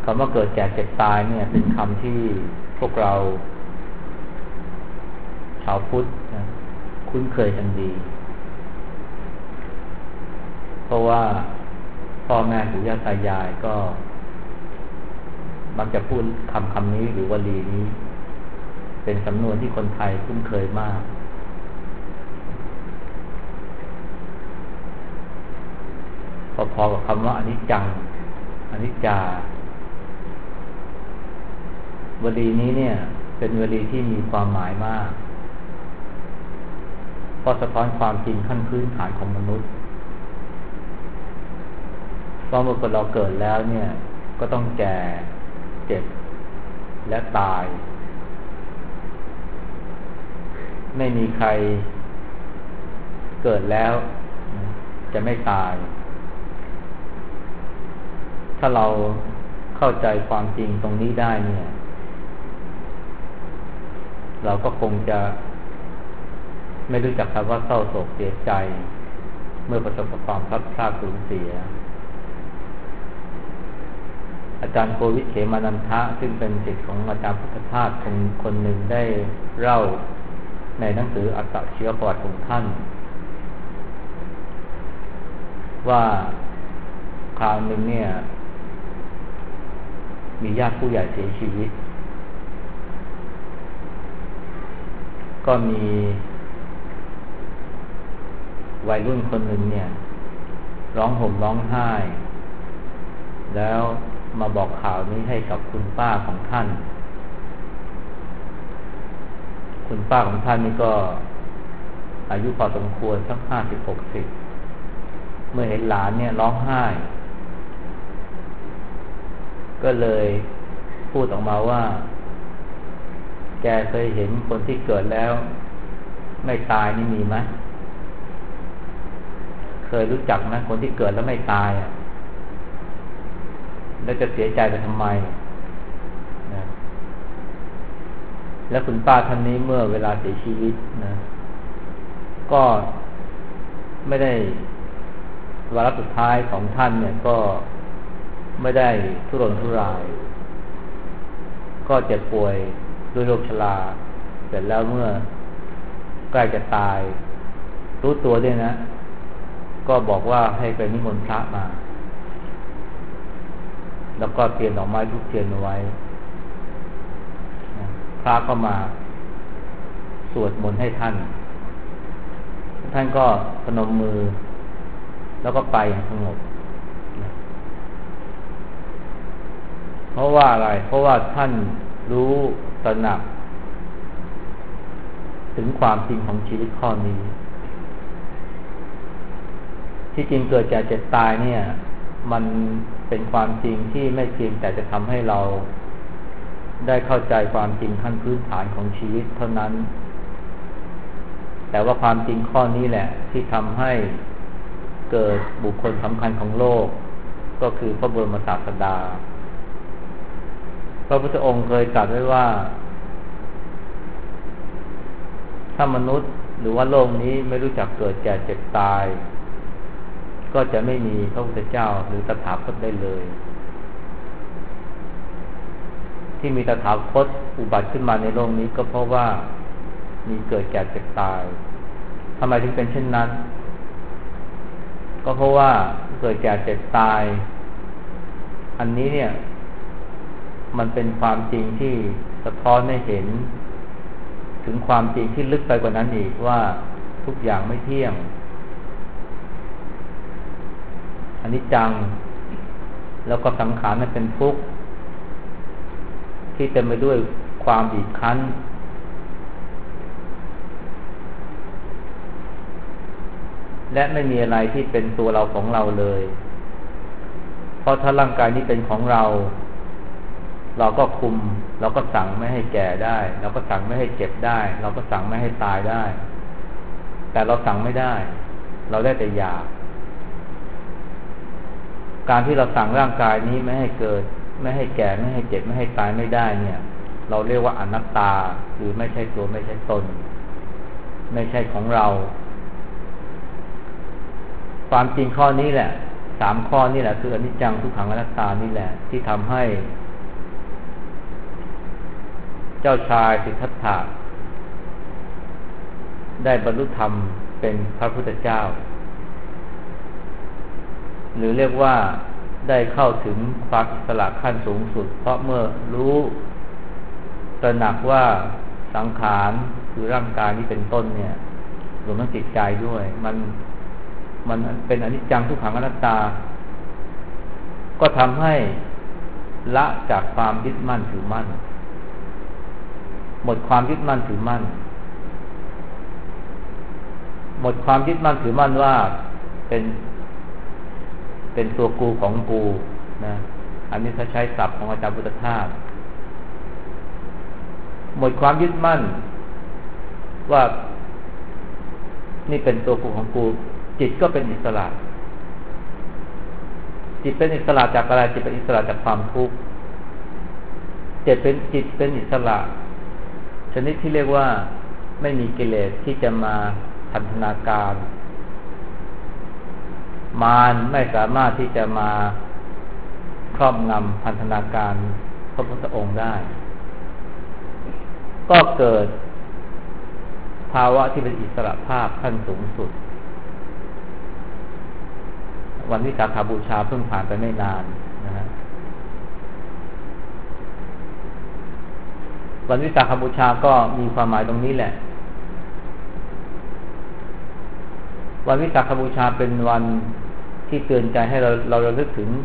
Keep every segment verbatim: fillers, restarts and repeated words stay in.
ำว่าเกิดแก่เจ็บตายเนี่ยเป็นคำที่พวกเราชาวพุทธนะคุ้นเคยกันดีเพราะว่าพ่อแม่ปู่ย่าตายายก็มักจะพูดคำคำนี้หรือวลีนี้เป็นสำนวนที่คนไทยคุ้นเคยมากพอๆกับคำว่าอนิจจังอนิจจาวลีนี้เนี่ยเป็นวลีที่มีความหมายมากเพราะสะท้อนความจริงขั้นพื้นฐานของมนุษย์เพราะเมื่อคนเราเกิดแล้วเนี่ยก็ต้องแก่เจ็บและตายไม่มีใครเกิดแล้วจะไม่ตายถ้าเราเข้าใจความจริงตรงนี้ได้เนี่ยเราก็คงจะไม่รู้จักคำว่าเศร้าโศกเสียใจเมื่อประสบกับความพลัดพรากสูญเสียอาจารย์โกวิทเขมานันทะซึ่งเป็นศิษย์ของอาจารย์พุทธทาสคนคนหนึ่งได้เล่าในหนังสืออัตตชีวประวัติของท่านว่าคราวหนึ่งเนี่ยมีญาติผู้ใหญ่เสียชีวิตก็มีวัยรุ่นคนหนึ่งเนี่ยร้องห่มร้องไห้แล้วมาบอกข่าวนี้ให้กับคุณป้าของท่านคุณป้าของท่านนี่ก็อายุพอสมควรสักห้าสิบหกสิบเมื่อเห็นหลานเนี่ยร้องไห้ก็เลยพูดออกมาว่าแกเคยเห็นคนที่เกิดแล้วไม่ตายนี่มีไหมเคยรู้จักไหมคนที่เกิดแล้วไม่ตายอ่ะแล้วจะเสียใจไปทำไมนะแล้วคุณป้าท่านนี้เมื่อเวลาเสียชีวิตนะก็ไม่ได้วาระสุดท้ายของท่านเนี่ยก็ไม่ได้ทุรนทุรายก็เจ็บป่วยด้วยโรคชราเสร็จแล้วเมื่อใกล้จะตายรู้ตัวด้วยนะก็บอกว่าให้ไปนิมนต์พระมาแล้วก็เตรียมดอกไม้ทุกเทียนเอาไว้พระก็มาสวดมนต์ให้ท่านท่านก็พนมมือแล้วก็ไปอย่างสงบเพราะว่าอะไรเพราะว่าท่านรู้ตระหนักถึงความจริงของชีวิตข้อนี้ที่จริงเกิดแก่เจ็บตายเนี่ยมันเป็นความจริงที่ไม่เพียงแต่จะทำให้เราได้เข้าใจความจริงขั้นพื้นฐานของชีวิตเท่านั้นแต่ว่าความจริงข้อนี้แหละที่ทำให้เกิดบุคคลสำคัญของโลกก็คือพระบรมศาสดาพระพุทธองค์เคยตรัสไว้ว่าถ้ามนุษย์หรือว่าโลกนี้ไม่รู้จักเกิดแก่เจ็บตายก็จะไม่มีพระพุทธเจ้าหรือตถาคตได้เลยที่มีตถาคตอุบัติขึ้นมาในโลกนี้ก็เพราะว่ามีเกิดแก่เจ็บตายทำไมถึงเป็นเช่นนั้นก็เพราะว่าเกิดแก่เจ็บตายอันนี้เนี่ยมันเป็นความจริงที่สะท้อนให้เห็นถึงความจริงที่ลึกไปกว่านั้นอีกว่าทุกอย่างไม่เที่ยงอนิจจังแล้วก็สังขารนั้นเป็นทุกข์ที่เต็มไปด้วยความบีบคั้นและไม่มีอะไรที่เป็นตัวเราของเราเลยเพราะถ้าร่างกายนี้เป็นของเราเราก็คุมเราก็สั่งไม่ให้แก่ได้เราก็สั่งไม่ให้เจ็บได้เราก็สั่งไม่ให้ตายได้แต่เราสั่งไม่ได้เราได้แต่อยากการที่เราสั่งร่างกายนี้ไม่ให้เกิดไม่ให้แก่ไม่ให้เจ็บไม่ให้ตายไม่ได้เนี่ยเราเรียกว่าอนัตตาคือไม่ใช่ตัวไม่ใช่ตนไม่ใช่ของเราความจริงข้อนี้แหละสามข้อนี่แหละคืออนิจจังทุกขังอนัตตานี่แหละที่ทำให้เจ้าชายสิทธัตถะได้บรรลุธรรมเป็นพระพุทธเจ้าหรือเรียกว่าได้เข้าถึงความอิสระขั้นสูงสุดเพราะเมื่อรู้ตระหนักว่าสังขารคือร่างกายนี้เป็นต้นเนี่ยรวมทั้งจิตใจด้วยมันมันเป็นอนิจจังทุกขังอนัตตาก็ทำให้ละจากความยึดมั่นถือมั่นหมดความยึดมั่นถือมั่นหมดความยึดมั่นถือมั่นว่าเป็นเป็นตัวกูของกูนะอันนี้เขาใช้ศัพท์ของอาจารย์พุทธทาสหมดความยึดมั่นว่านี่เป็นตัวกูของกูจิตก็เป็นอิสระจิตเป็นอิสระจากอะไรจิตเป็นอิสระจากความทุกข์จิตเป็นจิตเป็นอิสระชนิดที่เรียกว่าไม่มีกิเลสที่จะมาพันธนาการมารไม่สามารถที่จะมาครอบงำพันธนาการพระพุทธองค์ได้ก็เกิดภาวะที่เป็นอิสระภาพขั้นสูงสุดวันวิสาขบูชาเพิ่งผ่านไปไม่นานนะฮะวันวิสาขบูชาก็มีความหมายตรงนี้แหละวันวิสาขบูชาเป็นวันที่เตือนใจให้เราเราระลึกถึง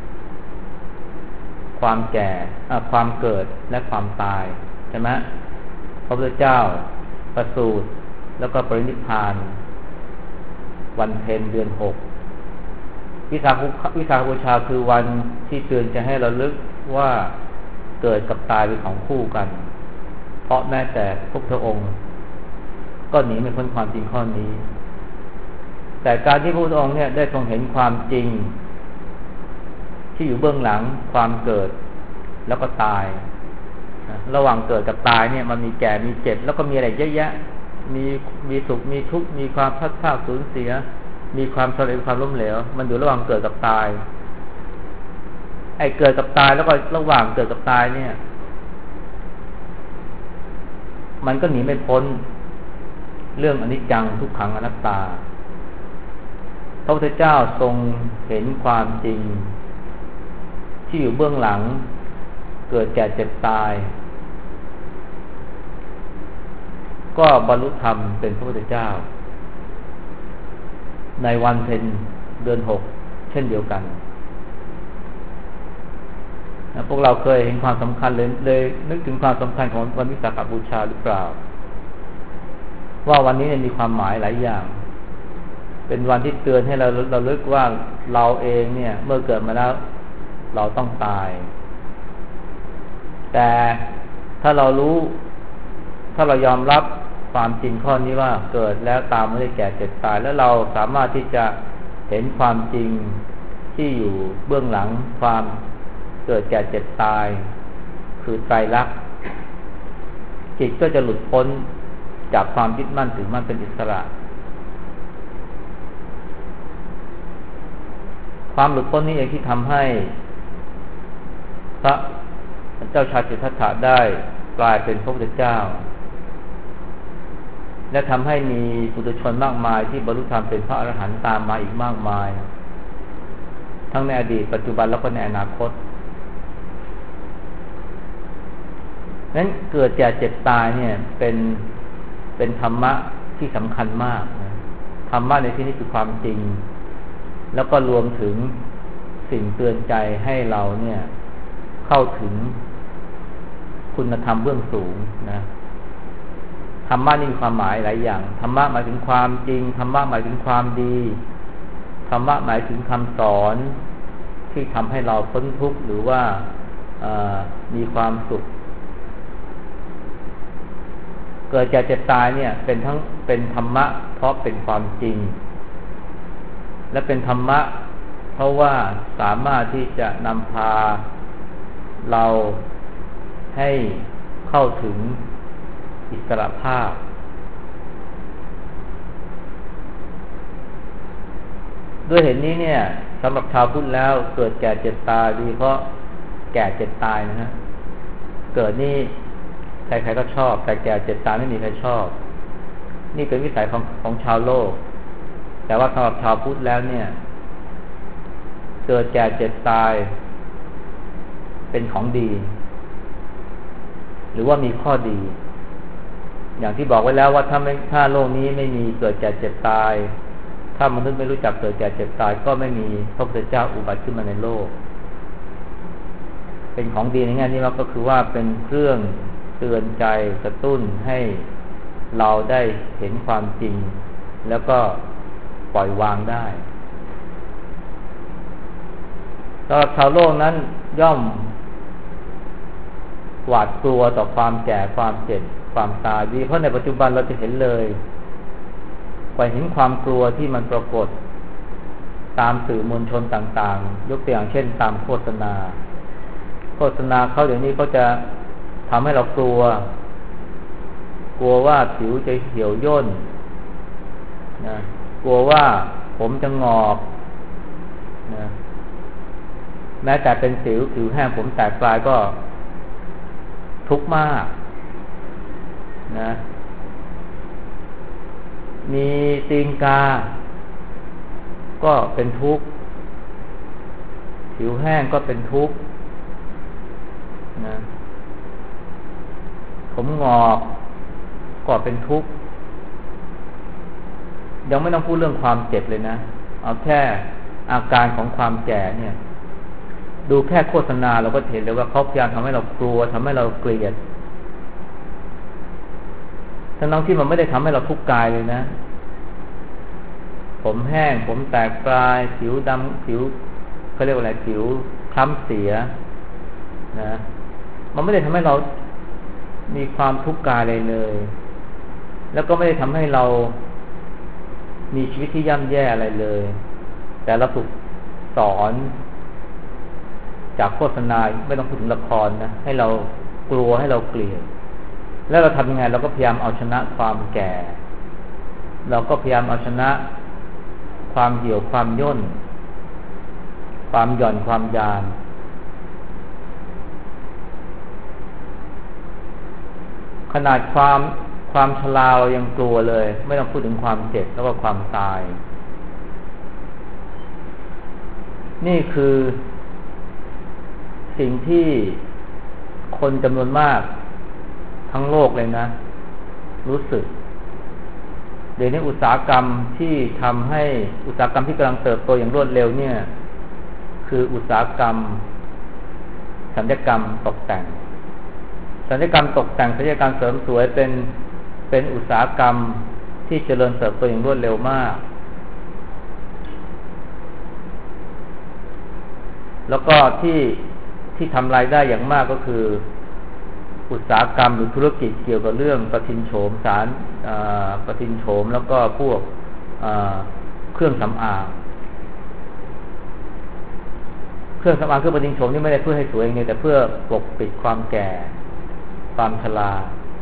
ความแก่ความเกิดและความตายใช่ไหมพระพุทธเจ้าประสูติแล้วก็ปรินิพพานวันเพ็ญเดือนหกวิสาขวิสาขบูชาคือวันที่เตือนจะให้เราลึกว่าเกิดกับตายเป็นของคู่กันเพราะแม้แต่พระพุทธองค์ก็หนีไม่พ้นความจริงข้อนี้แต่การที่พระพุทธองค์เนี่ยได้ทรงเห็นความจริงที่อยู่เบื้องหลังความเกิดแล้วก็ตายระหว่างเกิดกับตายเนี่ยมันมีแก่มีเจ็บแล้วก็มีอะไรเยอะแยะมีมีสุขมีทุกข์มีความพัดพลาดสูญเสียมีความสลายความล้มเหลวมันอยู่ระหว่างเกิดกับตายไอ้เกิดกับตายแล้วก็ระหว่างเกิดกับตายเนี่ยมันก็หนีไม่พ้นเรื่องอนิจจังทุกขังอนัตตาพระพุทธเจ้าทรงเห็นความจริงที่อยู่เบื้องหลังเกิดแก่เจ็บตายก็บรรลุธรรมเป็นพระพุทธเจ้าในวันเพ็ญเดือนหกเช่นเดียวกันนะพวกเราเคยเห็นความสำคัญเลยเลยนึกถึงความสำคัญของวันวิสาขบูชาหรือเปล่าว่าวันนี้มีความหมายหลายอย่างเป็นวันที่เตือนให้เราเราลึกว่าเราเองเนี่ยเมื่อเกิดมาแล้วเราต้องตายแต่ถ้าเรารู้ถ้าเรายอมรับความจริงข้อนี้ว่าเกิดแล้วตามไม่ได้แก่เจ็บตายแล้วเราสามารถที่จะเห็นความจริงที่อยู่เบื้องหลังความเกิดแก่เจ็บตายคือไตรลักษณ์จิตก็จะหลุดพ้นจากความยึดมั่นถือมั่นเป็นอิสระความหลุดพ้นนี้เองที่ทำให้พระเจ้าชายสิทธัตถะได้กลายเป็นพระพุทธเจ้าและทำให้มีปุถุชนมากมายที่บรรลุธรรมเป็นพระอรหันต์ตามมาอีกมากมายทั้งในอดีตปัจจุบันแล้วก็ในอนาคตนั้นเกิดแก่เจ็บตายเนี่ยเป็นเป็นธรรมะที่สำคัญมากธรรมะในที่นี้คือความจริงแล้วก็รวมถึงสิ่งเตือนใจให้เราเนี่ยเข้าถึงคุณธรรมเบื้องสูงนะธรรมะนี่มีความหมายหลายอย่างธรรมะหมายถึงความจริงธรรมะหมายถึงความดีธรรมะหมายถึงคำสอนที่ทำให้เราพ้นทุกข์หรือว่ามีความสุขเกิดแก่เจ็บตายเนี่ยเป็นทั้งเป็นธรรมะเพราะเป็นความจริงและเป็นธรรมะเพราะว่าสามารถที่จะนำพาเราให้เข้าถึงอิสรภาพด้วยเหตุนี้เนี่ยสำหรับชาวพุทธแล้วเกิดแก่เจ็บตายดีเพราะแก่เจ็บตายนะฮะเกิดนี่ใครๆก็ชอบแต่แก่เจ็บตายไม่มีใครชอบนี่เป็นวิสัยของของชาวโลกแต่ว่าสำหรับชาวพุทธแล้วเนี่ยเกิดแก่เจ็บตายเป็นของดีหรือว่ามีข้อดีอย่างที่บอกไว้แล้วว่าถ้าไม่ถ้าโลกนี้ไม่มีเกิดแก่เจ็บตายถ้ามนุษย์ไม่รู้จักเกิดแก่เจ็บตายก็ไม่มีพระพุทธเจ้าอุบัติขึ้นมาในโลกเป็นของดีในแง่นี้ว่าก็คือว่าเป็นเครื่องเตือนใจกระตุ้นให้เราได้เห็นความจริงแล้วก็ปล่อยวางได้สำหรับชาวโลกนั้นย่อมหวาดกลัวต่อความแก่ความเจ็บความตายดีเพราะในปัจจุบันเราจะเห็นเลยกว่าเห็นความกลัวที่มันปรากฏตามสื่อมวลชนต่างๆยกตัวอย่างเช่นตามโฆษณาโฆษณาเขาเดี๋ยวนี้ก็จะทำให้เรากลัวกลัวว่าผิวจะเหี่ยวย่นนะกลัวว่าผมจะงอกนะแม้แต่เป็นสิวผิวแห้งผมแตกปลายก็ทุกข์มากนะมีตีนกาก็เป็นทุกข์ผิวแห้งก็เป็นทุกข์นะผมงอกก็เป็นทุกข์ยังไม่ต้องพูดเรื่องความเจ็บเลยนะเอาแค่อาการของความแก่เนี่ยดูแค่โฆษณาเราก็เห็นเลยว่าเขาพยายามทำให้เรากลัวทำให้เราเกลียดทั้งที่มันไม่ได้ทำให้เราทุกข์กายเลยนะผมแห้งผมแตกปลายผิวดำผิวเขาเรียกว่าอะไรผิวคล้ำเสียนะมันไม่ได้ทำให้เรามีความทุกข์กายเลยเลยแล้วก็ไม่ได้ทำให้เรามีชีวิตที่ย่ำแย่อะไรเลยแต่เราถูกสอนจากโฆษณาไม่ต้องพูดถึงละครนะให้เรากลัวให้เราเกลียดแล้วเราทำยังไงเราก็พยายามเอาชนะความแก่เราก็พยายามเอาชนะความเหี่ยวความย่นความหย่อนความยานขนาดความความชราเรายังกลัวเลยไม่ต้องพูดถึงความเจ็บแล้วก็ความตายนี่คือสิ่งที่คนจำนวนมากทั้งโลกเลยนะรู้สึกเดี๋ยวนี้อุตสาหกรรมที่ทำให้อุตสาหกรรมที่กำลังเติบโตอย่างรวดเร็วเนี่ยคืออุตสาหกรรมศัลยกรรมตกแต่งศัลยกรรมตกแต่งศัลยกรรมเสริมสวยเป็นเป็นอุตสาหกรรมที่เจริญเติบโตอย่างรวดเร็วมากแล้วก็ที่ที่ทำรายได้อย่างมากก็คืออุตสาหกรรมหรือธุรกิจเกี่ยวกับเรื่องประทินโฉมสารประทินโฉมแล้วก็พวกเครื่องสำอางเครื่องสำอางเครื่องประทินโฉมนี่ไม่ได้เพื่อให้สวยอย่างเดียวแต่เพื่อปกปิดความแก่ความชรา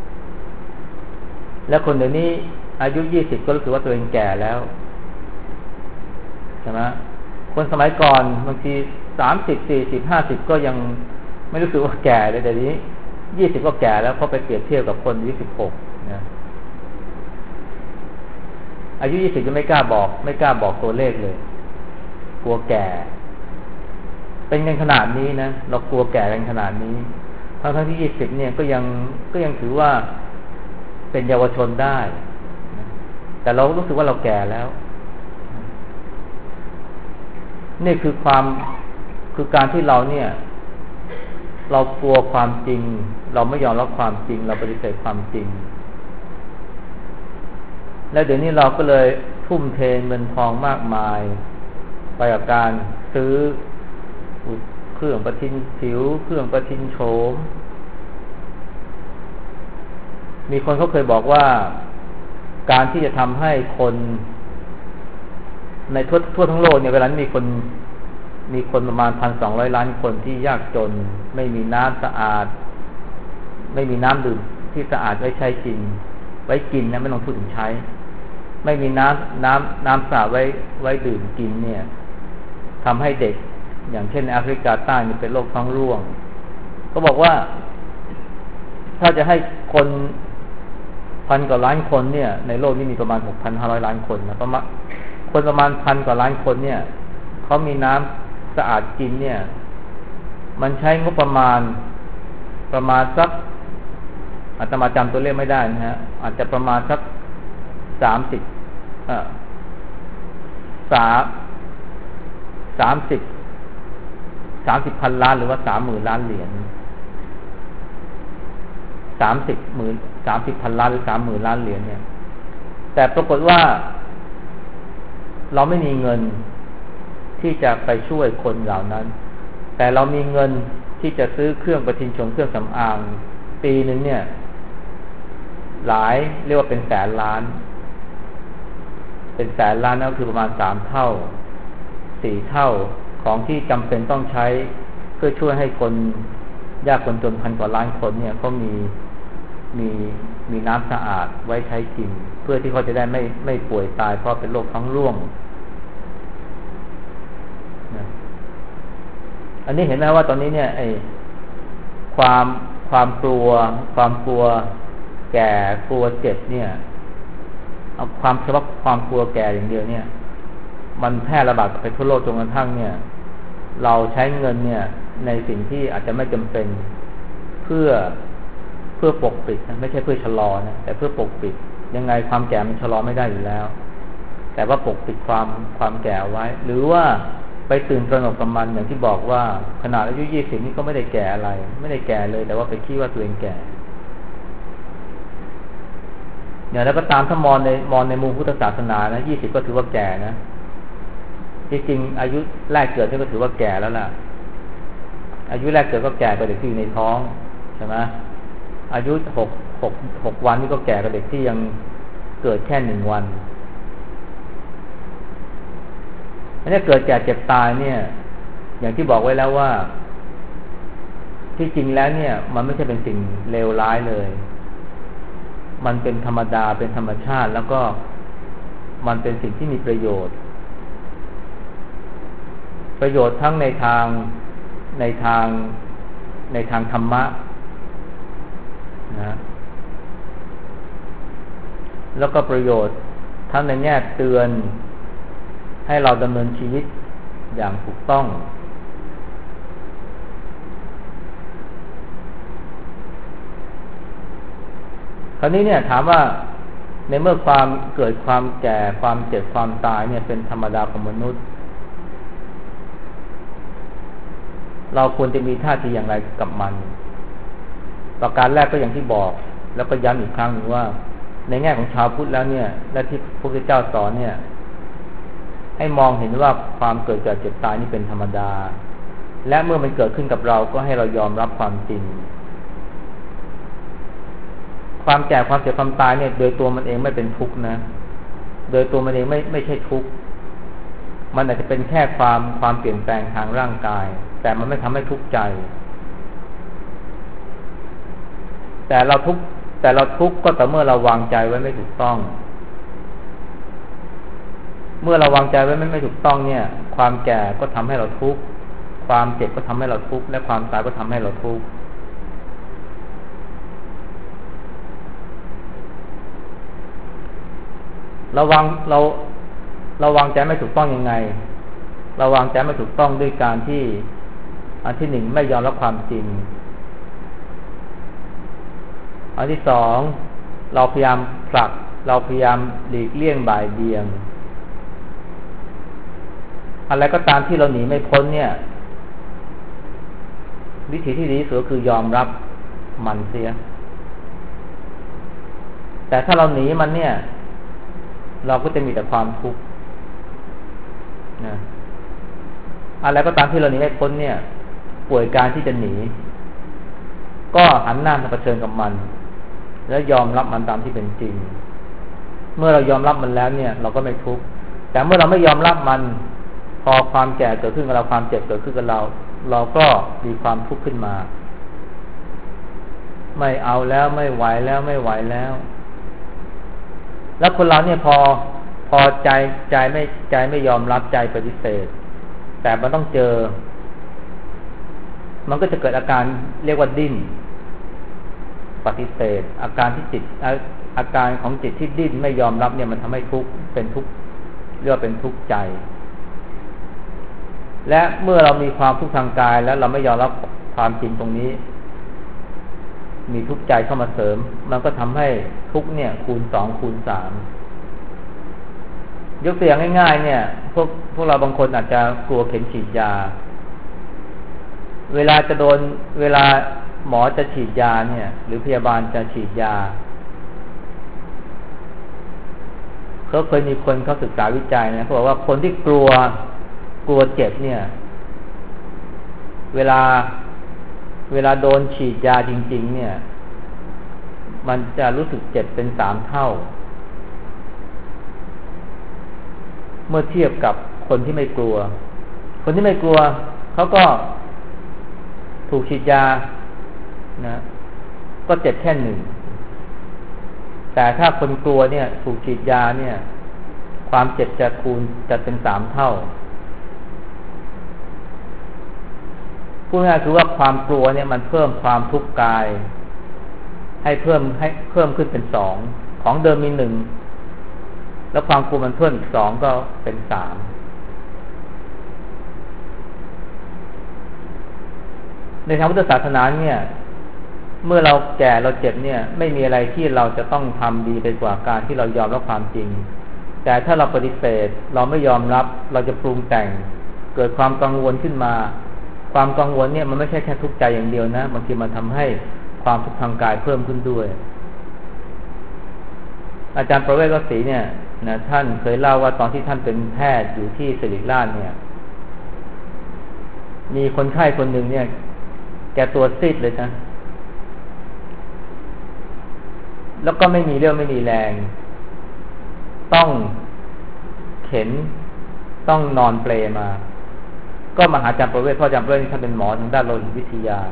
และคนเดี๋ยวนี้อายุยี่สิบก็รู้สึกว่าตัวเองแก่แล้วใช่ไหมคนสมัยก่อนบางทีสามสิบสี่สิบห้าสิบก็ยังไม่รู้สึกว่าแก่เลยแต่นี้ยี่สิบก็แก่แล้วเพราะไปเปรียบเทียบกับคนอายุสิบหกนะอายุยี่สิบจะไม่กล้าบอกไม่กล้าบอกตัวเลขเลยกลัวแก่เป็นกันขนาดนี้นะเรากลัวแก่กันขนาดนี้ทั้งทั้งที่ยี่สิบเนี่ยก็ยังก็ยังถือว่าเป็นเยาวชนได้แต่เรารู้สึกว่าเราแก่แล้วนี่คือความคือการที่เราเนี่ยเรากลัวความจริงเราไม่ยอมรับความจริงเราปฏิเสธความจริงและเดี๋ยวนี้เราก็เลยทุ่มเทเงินทองมากมายไปกับการซื้อเครื่องประทินผิวเครื่องประทินโฉมมีคนเขาเคยบอกว่าการที่จะทำให้คนในทั่วทั่วทั้งโลกเนี่ยเวลานี้มีคนมีคนประมาณพันสองร้อยล้านคนที่ยากจนไม่มีน้ำสะอาดไม่มีน้ำดื่มที่สะอาดไว้ใช้กินไว้กินนะไม่ต้องพูดถึงใช้ไม่มีน้ำน้ำน้ำสะอาดไว้ไว้ดื่มกินเนี่ยทำให้เด็กอย่างเช่นแอฟริกาใต้นี่เป็นโรคท้องร่วงก็บอกว่าถ้าจะให้คนพันกว่าล้านคนเนี่ยในโลกนี้มีประมาณ หกพันห้าร้อย ล้านคนนะประมาณคนประมาณพันกว่าล้านคนเนี่ยเขามีน้ำสะอาดกินเนี่ยมันใช้งบประมาณประมาณสักอาตมาจำตัวเลขไม่ได้นะฮะอาจจะประมาณสักสามสิบอ่าสามสามสิบสามสิบพันล้านหรือว่าสามหมื่นล้านเหรียญสามสิบหมื่นสามสิบพันล้านหรือสามหมื่นล้านเหรียญเนี่ยแต่ปรากฏว่าเราไม่มีเงินที่จะไปช่วยคนเหล่านั้นแต่เรามีเงินที่จะซื้อเครื่องประทินชงเครื่องสำอางปีหนึ่งเนี่ยหลายเรียกว่าเป็นแสนล้านเป็นแสนล้านนั่นคือประมาณสามเท่าสี่เท่าของที่จำเป็นต้องใช้เพื่อช่วยให้คนยากคนจนพันกว่าล้านคนเนี่ยเขามีมีมีน้ำสะอาดไว้ใช้กินเพื่อที่เขาจะได้ไม่ไม่ป่วยตายเพราะเป็นโรคท้องร่วงนะอันนี้เห็นไหมว่าตอนนี้เนี่ยไอ้ความความกลัวความกลัวแก่กลัวเจ็บเนี่ยเอาความเฉพาะความกลัวแก่อย่างเดียวเนี่ยมันแพร่ระบาดไปทั่วโลกจนกระทั่งเนี่ยเราใช้เงินเนี่ยในสิ่งที่อาจจะไม่จำเป็นเพื่อเพื่อปกปิดนะไม่ใช่เพื่อชะลอนะแต่เพื่อปกปิดยังไงความแก่มันชะลอไม่ได้อยู่แล้วแต่ว่าปกปิดความความแก่ไว้หรือว่าไปตื่นตระหนกกับมันอย่างที่บอกว่าขนาดอายุยี่สิบนี่ก็ไม่ได้แก่อะไรไม่ได้แก่เลยแต่ว่าไปคิดว่าตัวเองแก่อย่างแล้วก็ตามถ้ามองในมองในมุมพุทธศาสนานะยี่สิบก็ถือว่าแก่นะจริงๆอายุแรกเกิดนี่ก็ถือว่าแก่แล้วล่ะอายุแรกเกิดก็แก่กว่าเด็กที่อยู่ในท้องใช่ไหมอายุหกหกหกวันนี่ก็แก่กว่าเด็กที่ยังเกิดแค่หนึ่งวันอันนี้เกิดแก่เจ็บตายเนี่ยอย่างที่บอกไว้แล้วว่าที่จริงแล้วเนี่ยมันไม่ใช่เป็นสิ่งเลวร้ายเลยมันเป็นธรรมดาเป็นธรรมชาติแล้วก็มันเป็นสิ่งที่มีประโยชน์ประโยชน์ทั้งในทางในทางในทางธรรมะนะแล้วก็ประโยชน์ทั้งในแง่เตือนให้เราดำเนินชีวิตอย่างถูกต้องคราวนี้เนี่ยถามว่าในเมื่อความเกิดความแก่ความเจ็บความตายเนี่ยเป็นธรรมดาของมนุษย์เราควรจะมีท่าทีอย่างไรกับมันประการแรกก็อย่างที่บอกแล้วก็ย้ำอีกครั้งหนึ่งว่าในแง่ของชาวพุทธแล้วเนี่ยและที่พระพุทธเจ้าสอนเนี่ยให้มองเห็นว่าความเกิดแก่เจ็บตายนี่เป็นธรรมดาและเมื่อมันเกิดขึ้นกับเราก็ให้เรายอมรับความจริงความแก่ความเจ็บความตายเนี่ยโดยตัวมันเองไม่เป็นทุกข์นะโดยตัวมันเองไม่ไม่ใช่ทุกข์มันอาจจะเป็นแค่ความความเปลี่ยนแปลงทางร่างกายแต่มันไม่ทำให้ทุกข์ใจแต่เราทุกข์แต่เราทุกข์ก็ต่อเมื่อเราวางใจไว้ไม่ถูกต้องเมื่อเราวางใจไว้ไม่ไม่ถูกต้องเนี่ยความแก่ก็ทำให้เราทุกข์ความเจ็บก็ทำให้เราทุกข์และความตายก็ทำให้เราทุกข์เราวางเราเราวางใจไม่ถูกต้องยังไงเราวางใจไม่ถูกต้องด้วยการที่อันที่หนึ่งไม่ยอมรับความจริงอันที่สองเราพยายามผลักเราพยายามหลีกเลี่ยงบ่ายเบี่ยงอะไรก็ตามที่เราหนีไม่พ้นเนี่ยวิธีที่ดีที่สุดคือยอมรับมันเสียแต่ถ้าเราหนีมันเนี่ยเราก็จะมีแต่ความทุกข์นะอะไรก็ตามที่เราหนีไม่พ้นเนี่ยป่วยการที่จะหนีก็หันหน้ามาเผชิญกับมันแล้วยอมรับมันตามที่เป็นจริงเมื่อเรายอมรับมันแล้วเนี่ยเราก็ไม่ทุกข์แต่เมื่อเราไม่ยอมรับมันพอความแก่เกิดขึ้นกับเราความเจ็บเกิดขึ้นกับเราเราก็มีความทุกข์ขึ้นมาไม่เอาแล้วไม่ไหวแล้วไม่ไหวแล้วแล้วคนเราเนี่ยพอพอใจใจไม่ใจไม่ยอมรับใจปฏิเสธแต่มันต้องเจอมันก็จะเกิดอาการเรียกว่าดิ้นปฏิเสธอาการที่จิตอาการของจิตที่ดิ้นไม่ยอมรับเนี่ยมันทำให้ทุกข์เป็นทุกข์เรียกว่าเป็นทุกข์ใจและเมื่อเรามีความทุกข์ทางกายแล้วเราไม่ยอมรับความจริงตรงนี้มีทุกข์ใจเข้ามาเสริมมันก็ทำให้ทุกข์เนี่ยคูณสองคูณสามยกตัวอย่างง่ายๆเนี่ยพวกพวกเราบางคนอาจจะกลัวเข็มฉีดยาเวลาจะโดนเวลาหมอจะฉีดยาเนี่ยหรือพยาบาลจะฉีดยาเขาเคยมีคนเขาศึกษาวิจัยนะเขาบอกว่าคนที่กลัวกลัวเจ็บเนี่ยเวลาเวลาโดนฉีดยาจริงๆเนี่ยมันจะรู้สึกเจ็บเป็นสามเท่าเมื่อเทียบกับคนที่ไม่กลัวคนที่ไม่กลัวเขาก็ถูกฉีดยานะก็เจ็บแค่หนึ่งแต่ถ้าคนกลัวเนี่ยถูกฉีดยาเนี่ยความเจ็บจะคูณจะเป็นสามเท่าพูดง่ายๆคือว่าความกลัวเนี่ยมันเพิ่มความทุกข์กายให้เพิ่มให้เพิ่มขึ้นเป็นสองของเดิมมีหนึ่งแล้วความกลัวมันเพิ่มอีกสองก็เป็นสามในทางพุทธศาสนาเนี่ยเมื่อเราแก่เราเจ็บเนี่ยไม่มีอะไรที่เราจะต้องทำดีไปกว่าการที่เรายอมรับความจริงแต่ถ้าเราปฏิเสธเราไม่ยอมรับเราจะปรุงแต่งเกิดความกังวลขึ้นมาความกังวลเนี่ยมันไม่ใช่แค่ทุกข์ใจอย่างเดียวนะบางทีมันทำให้ความทุกข์ทางกายเพิ่มขึ้นด้วยอาจารย์ประเวศวสีเนี่ยนะท่านเคยเล่าว่าตอนที่ท่านเป็นแพทย์อยู่ที่ศิริราชเนี่ยมีคนไข้คนหนึ่งเนี่ยแกตัวซีดเลยนะแล้วก็ไม่มีเรี่ยวไม่มีแรงต้องเข็นต้องนอนเปลมาก็มาหาอาจารย์ประเวศเพราะอาจารย์ประเวศท่านเป็นหมอทางด้านโลหิตวิทยา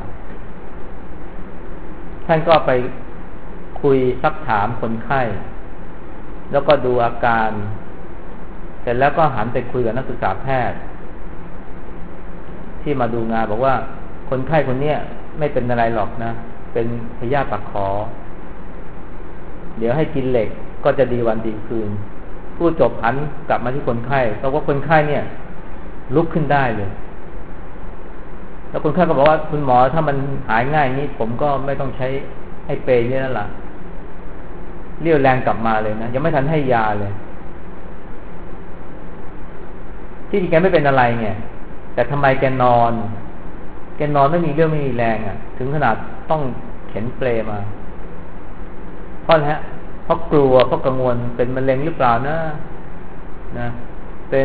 ท่านก็ไปคุยซักถามคนไข้แล้วก็ดูอาการเสร็จแล้วก็หันไปคุยกับนักศึกษาแพทย์ที่มาดูงานบอกว่าคนไข้คนนี้ไม่เป็นอะไรหรอกนะเป็นพยาธิปากขอเดี๋ยวให้กินเหล็กก็จะดีวันดีคืนผู้จบหันกลับมาที่คนไข้เพราะว่าคนไข้เนี่ยลุกขึ้นได้เลยแล้วคนไข้ก็บอกว่าคุณหมอถ้ามันหายง่ายนี้ผมก็ไม่ต้องใช้ไอ้เปรย์นี่นั่นแหละเรี่ยวแรงกลับมาเลยนะยังไม่ทันให้ยาเลยที่จริงแกไม่เป็นอะไรเนี่ยแต่ทำไมแกนอนแกนอนไม่มีเรี่ยวไม่มีแรงอ่ะถึงขนาดต้องเข็นเปรย์มาเพราะอะไรฮะเพราะกลัวเพราะกังวลเป็นมะเร็งหรือเปล่านะนะเป็น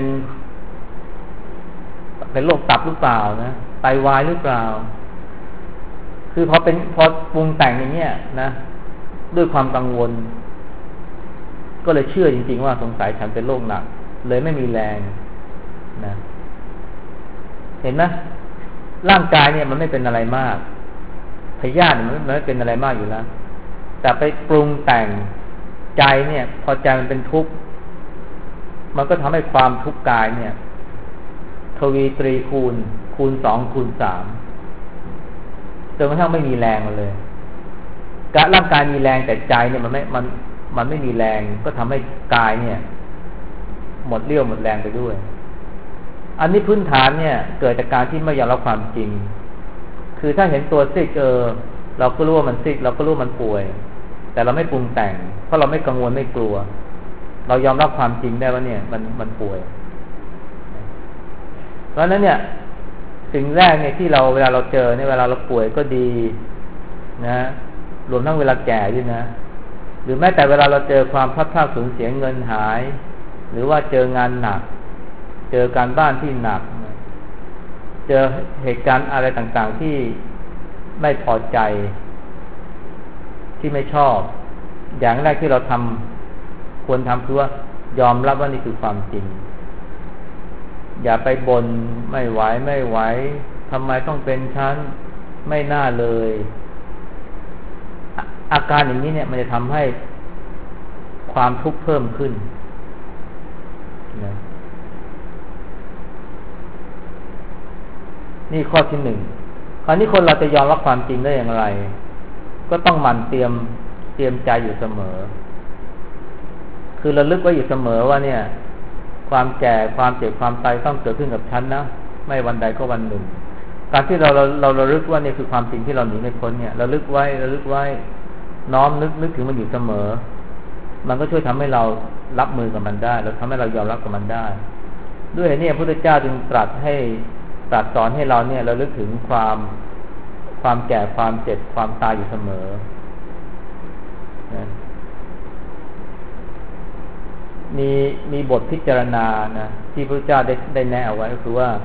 เป็นโรคตับหรือเปล่านะไตวายหรือเปล่าคือพอเป็นพอปรุงแต่งอย่างเงี้ยนะด้วยความกังวลก็เลยเชื่อจริงๆว่าสงสัยฉันเป็นโรคหนักเลยไม่มีแรงนะเห็นไหมร่างกายเนี่ยมันไม่เป็นอะไรมากพยาธิมันไม่เป็นอะไรมากอยู่แล้วแต่ไปปรุงแต่งใจเนี่ยพอใจมันเป็นทุกข์มันก็ทำให้ความทุกข์กายเนี่ยทวีตรีคูณคูณสองคูณสามจนกระทั่งไม่มีแรงเลยกะร่างกายมีแรงแต่ใจเนี่ยมันไม่มันมันไม่มีแรงก็ทำให้กายเนี่ยหมดเรี่ยวหมดแรงไปด้วยอันนี้พื้นฐานเนี่ยเกิดจากการที่ไม่ยอมรับความจริงคือถ้าเห็นตัวซีกเออเราก็รู้ว่ามันซีกเราก็รู้มันป่วยแต่เราไม่ปรุงแต่งเพราะเราไม่กังวลไม่กลัวเรายอมรับความจริงได้ว่าเนี่ยมันมันป่วยเพราะฉะนั้นเนี่ยสิ่งแรกเนี่ยที่เราเวลาเราเจอเนี่ยเวลาเราป่วยก็ดีนะรวมทั้งเวลาแก่ด้วยนะหรือแม้แต่เวลาเราเจอความพลาดพลาดสูญเสียเงินหายหรือว่าเจองานหนักเจอการบ้านที่หนักเจอเหตุการณ์อะไรต่างๆที่ไม่พอใจที่ไม่ชอบอย่างแรกที่เราทำควรทำคือว่ายอมรับว่านี่คือความจริงอย่าไปบ่นไม่ไหวไม่ไหวทำไมต้องเป็นฉันไม่น่าเลยอาการอย่างนี้เนี่ยมันจะทำให้ความทุกข์เพิ่มขึ้นนะนี่ข้อที่หนึ่งคราวนี้คนเราจะยอมรับความจริงได้อย่างไรก็ต้องหมั่นเตรียมเตรียมใจอยู่เสมอคือระลึกไว้อยู่เสมอว่าเนี่ยความแก่ความเจ็บความตายต้องเกิดขึ้นกับฉันนะไม่วันใดก็วันหนึ่งการที่เราเราเราระลึกว่านี่คือความจริงที่เราหนีไม่พ้นเนี่ยระลึกไว้ระลึกไว้น้อมนึกนึกถึงมันอยู่เสมอมันก็ช่วยทำให้เรารับมือกับมันได้แล้วทำให้เรายอมรับกับมันได้ด้วยเนี่ยพระพุทธเจ้าจึงตรัสให้ตรัสสอนให้เราเนี่ยระลึกถึงความความแก่ความเจ็บความตายอยู่เสมอนะมีมีบทพิจารณานะที่พระเจ้าได้ได้แนะเอาไว้ก็คือว่า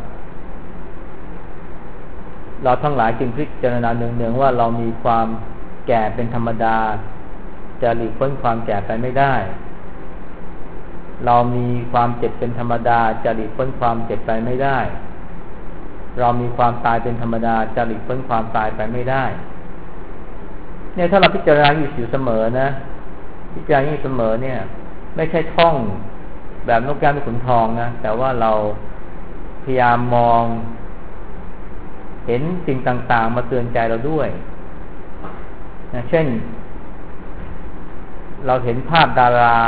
เราทั้งหลายจึงพิจารณาเนืองๆว่าเรามีความแก่เป็นธรรมดาจะหลีกพ้นความแก่ไปไม่ได้เรามีความเจ็บเป็นธรรมดาจะหลีกพ้นความเจ็บไปไม่ได้เรามีความตายเป็นธรรมดาจะหลีกพ้นความตายไปไม่ได้เนี่ยถ้าเราพิจารณาอยู่เสมอนะพิจารณาอยู่เสมอเนี่ยไม่ใช่ท่องแบบนกแก้วนกขุนทองนะแต่ว่าเราพยายามมองเห็นสิ่งต่างๆมาเตือนใจเราด้วยนะเช่นเราเห็นภาพดารา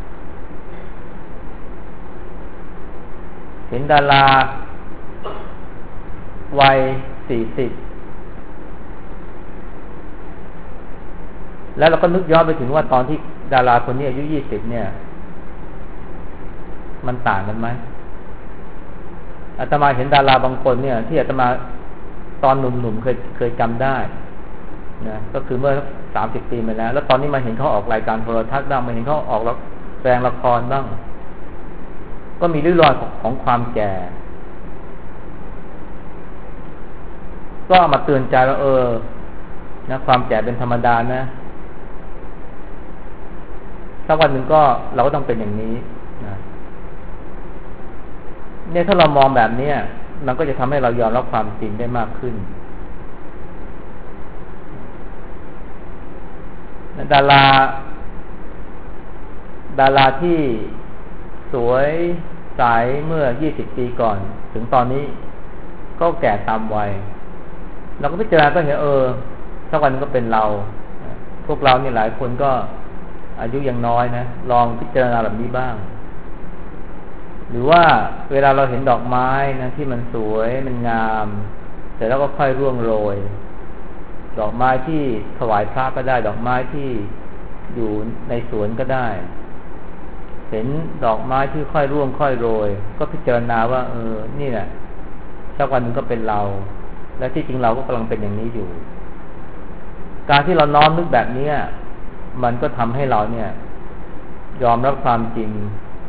เห็นดาราวัยสี่สิบแล้วเราก็นึกย้อนไปถึงว่าตอนที่ดาราคนนี้อายุยี่สิบเนี่ยมันต่างกันไหมอาตมาเห็นดาราบางคนเนี่ยที่อาตมาตอนหนุ่มๆเคยเคยจำได้นะก็คือเมื่อสามสิบปีมาแล้วแล้วตอนนี้มาเห็นเขาออกรายการโทรทัศน์บ้างมาเห็นเขาออกแสดงละครบ้างก็มีริ้วรอยของความแก่ก็มาเตือนใจว่าเออนะความแก่เป็นธรรมดานะสักวันหนึ่งก็เราก็ต้องเป็นอย่างนี้นะเนี่ยถ้าเรามองแบบนี้มันก็จะทำให้เรายอมรับความจริงได้มากขึ้นดาราดาราที่สวยใสเมื่อยี่สิบปีก่อนถึงตอนนี้ก็แก่ตามวัยเราก็พิจารณาก็เห็นเออสักวันก็เป็นเราพวกเราเนี่ยหลายคนก็อายุยังน้อยนะลองพิจารณาแบบนี้บ้างหรือว่าเวลาเราเห็นดอกไม้นะที่มันสวยมันงามเสร็จแล้วก็ค่อยร่วงโรยดอกไม้ที่ถวายพระก็ได้ดอกไม้ที่อยู่ในสวนก็ได้เห็นดอกไม้ที่ค่อยร่วงค่อยโรยก็พิจารณาว่าเออนี่แหละสักวันหนึ่งก็เป็นเราและที่จริงเราก็กำลังเป็นอย่างนี้อยู่การที่เราน้อมนึกแบบนี้มันก็ทำให้เราเนี่ยยอมรับความจริง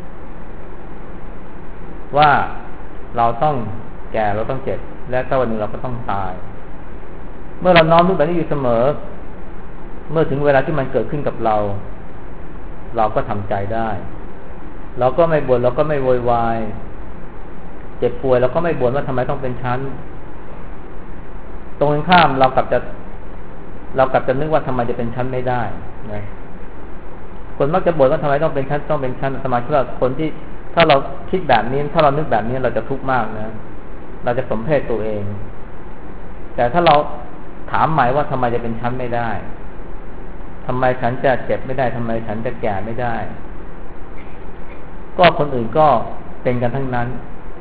ว่าเราต้องแก่เราต้องเจ็บและสักวันหนึ่งเราก็ต้องตายเมื่อเราน้อมนึกแบบนี้อยู่เสมอเมื่อถึงเวลาที่มันเกิดขึ้นกับเราเราก็ทำใจได้เราก็ไม่บ่นเราก็ไม่โวยวายเจ็บป่วยเราก็ไม่บ่นว่าทำไมต้องเป็นชั้นตรงกันข้ามเรากลับจะเรากลับจะนึกว่าทำไมจะเป็นชั้นไม่ได้นะคนมักจะบ่นว่าทำไมต้องเป็นชั้นต้องเป็นชั้นสมาธิว่าคนที่ถ้าเราคิดแบบนี้ถ้าเรานึกแบบนี้เราจะทุกข์มากนะเราจะสมเพศตัวเองแต่ถ้าเราถามหมายว่าทำไมจะเป็นชั้นไม่ได้ทำไมฉันจะเจ็บไม่ได้ทำไมฉันจะแก่ไม่ได้ก็คนอื่นก็เป็นกันทั้งนั้น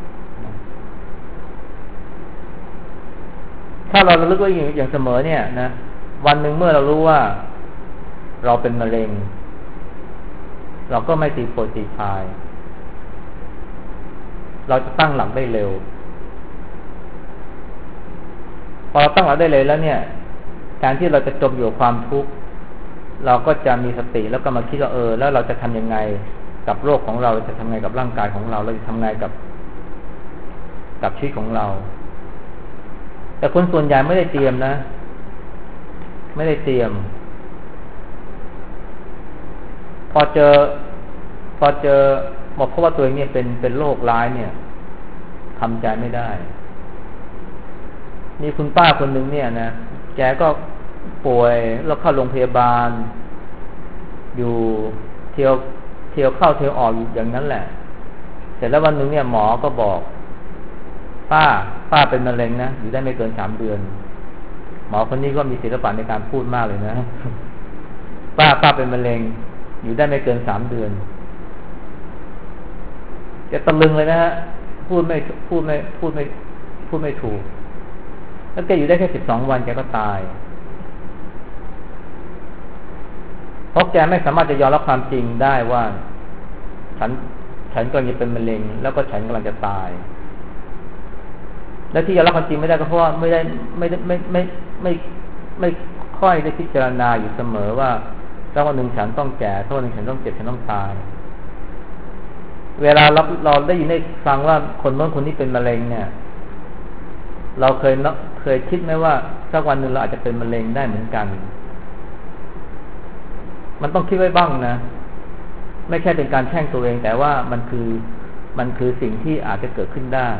ถ้าเราระลึกไว้อย่างเสมอเนี่ยนะวันหนึ่งเมื่อเรารู้ว่าเราเป็นมะเร็งเราก็ไม่ตีโพยตีพายเราจะตั้งหลักได้เร็วพอเราตั้งหลักได้เลยแล้วเนี่ยการที่เราจะจมอยู่กับความทุกข์เราก็จะมีสติแล้วก็มาคิดว่าเออแล้วเราจะทำยังไงกับโรคของเราเราจะทำไงกับร่างกายของเราเราจะทำไงกับกับชีวิตของเราแต่คนส่วนใหญ่ไม่ได้เตรียมนะไม่ได้เตรียมพอเจอพอเจอบอกเพราะว่าตัวเองเนี่ยเป็นเป็นโรคร้ายเนี่ยทำใจไม่ได้มีคุณป้าคนหนึ่งเนี่ยนะแกก็ป่วยแล้วเข้าโรงพยาบาลอยู่เที่ยวเที่ยวเข้าเที่ยวออกอยู่อย่างนั้นแหละเสร็จแล้ววันหนึ่งเนี่ยหมอก็บอกป้าป้าเป็นมะเร็งนะอยู่ได้ไม่เกินสามเดือนหมอคนนี้ก็มีศิลปะในการพูดมากเลยนะป้าป้าเป็นมะเร็งอยู่ได้ไม่เกินสามเดือนแกตะลึงเลยนะฮะพูดไม่พูดไม่พูดไม่พูดไม่ถูกแล้วแกอยู่ได้แค่สิบสองวันแกก็ตายเพราะแกไม่สามารถจะยอมรับความจริงได้ว่าฉันฉันกำลังจะเป็นมะเร็งแล้วก็ฉันกำลังจะตายและที่ยอมรับความจริงไม่ได้ก็เพราะว่าไม่ได้ไม่ได้ไม่ไม่ไม่ไม่ค่อยได้พิจารณาอยู่เสมอว่าสักวันหนึ่งฉันต้องแก่สักวันหนึ่งฉันต้องเจ็บฉันต้องตายเวลาเราเราได้ยินได้ฟังว่าคนโน้นคนนี้เป็นมะเร็งเนี่ยเราเคยเคยคิดไหมว่าสักวันหนึ่งเราอาจจะเป็นมะเร็งได้เหมือนกันมันต้องคิดไว้บ้างนะไม่ใช่เป็นการแช่งตัวเองแต่ว่ามันคือมันคือสิ่งที่อาจจะเกิดขึ้นได้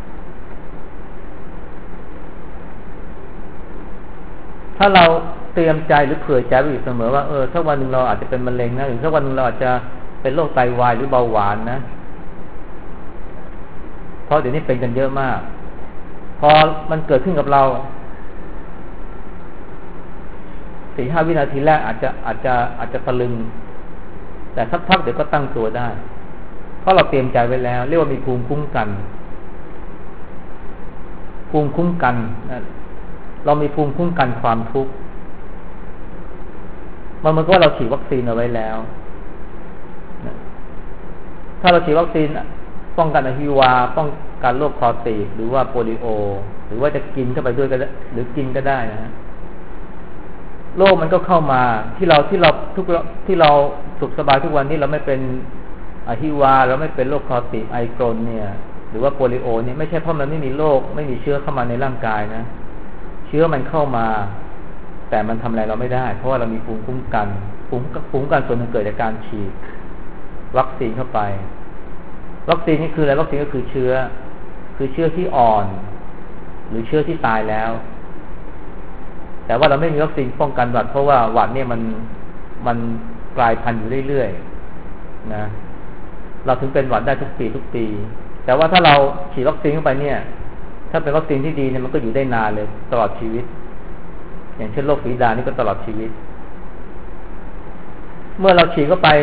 ถ้าเราเตรียมใจหรือเผื่อใจไว้อยู่เสมอว่าเออสักวันหนึ่งเราอาจจะเป็นมะเร็งนะหรือสักวันหนึ่งเราอาจจะเป็นโรคไตวายหรือเบาหวานนะเพราะเดี๋ยวนี้เป็นกันเยอะมากพอมันเกิดขึ้นกับเราสี่ห้าวินาทีแรกอาจจะอาจจะอาจจะตะลึงแต่สักพักเดี๋ยวก็ตั้งตัวได้เพราะเราเตรียมใจไว้แล้วเรียกว่ามีภูมิคุ้มกันภูมิคุ้มกันนะเรามีภูมิคุ้มกันความทุกข์มันเหมือนกับว่าเราฉีดวัคซีนเอาไว้แล้วถ้าเราฉีดวัคซีนป้องกันอหิวาป้องกันโรคคอตีบหรือว่าโปลิโอหรือว่าจะกินเข้าไปด้วยก็ได้หรือกินก็ได้นะโรคมันก็เข้ามาที่เราที่เราทุกที่เราสุขสบายทุกวันนี้เราไม่เป็นอหิวาเราไม่เป็นโรคคอตีบไอกรนเนี่ยหรือว่าโปลิโอเนี่ยไม่ใช่เพราะมันไม่มีโรคไม่มีเชื้อเข้ามาในร่างกายนะเชื้อมันเข้ามาแต่มันทำอะไรเราไม่ได้เพราะว่าเรามีภูมิคุ้มกันภูมิภูมิคุ้มกันส่วนหนึ่งเกิดจากการฉีดวัคซีนเข้าไปวัคซีนนี่คืออะไรวัคซีนก็คือเชื้อคือเชื้อที่อ่อนหรือเชื้อที่ตายแล้วแต่ว่าเราไม่มีวัคซีนป้องกันหวัดเพราะว่าหวัดเนี่ยมันมันกลายพันธุ์อยู่เรื่อยๆนะเราถึงเป็นหวัดได้ทุกปีทุกปีแต่ว่าถ้าเราฉีดวัคซีนเข้าไปเนี่ยถ้าเป็นวัคซีนที่ดีเนี่ยมันก็อยู่ได้นานเลยตลอดชีวิตอย่างเช่นโรคฝีดาษนี่ก็ตลอดชีวิตเมื่อเราฉีดเข้าไป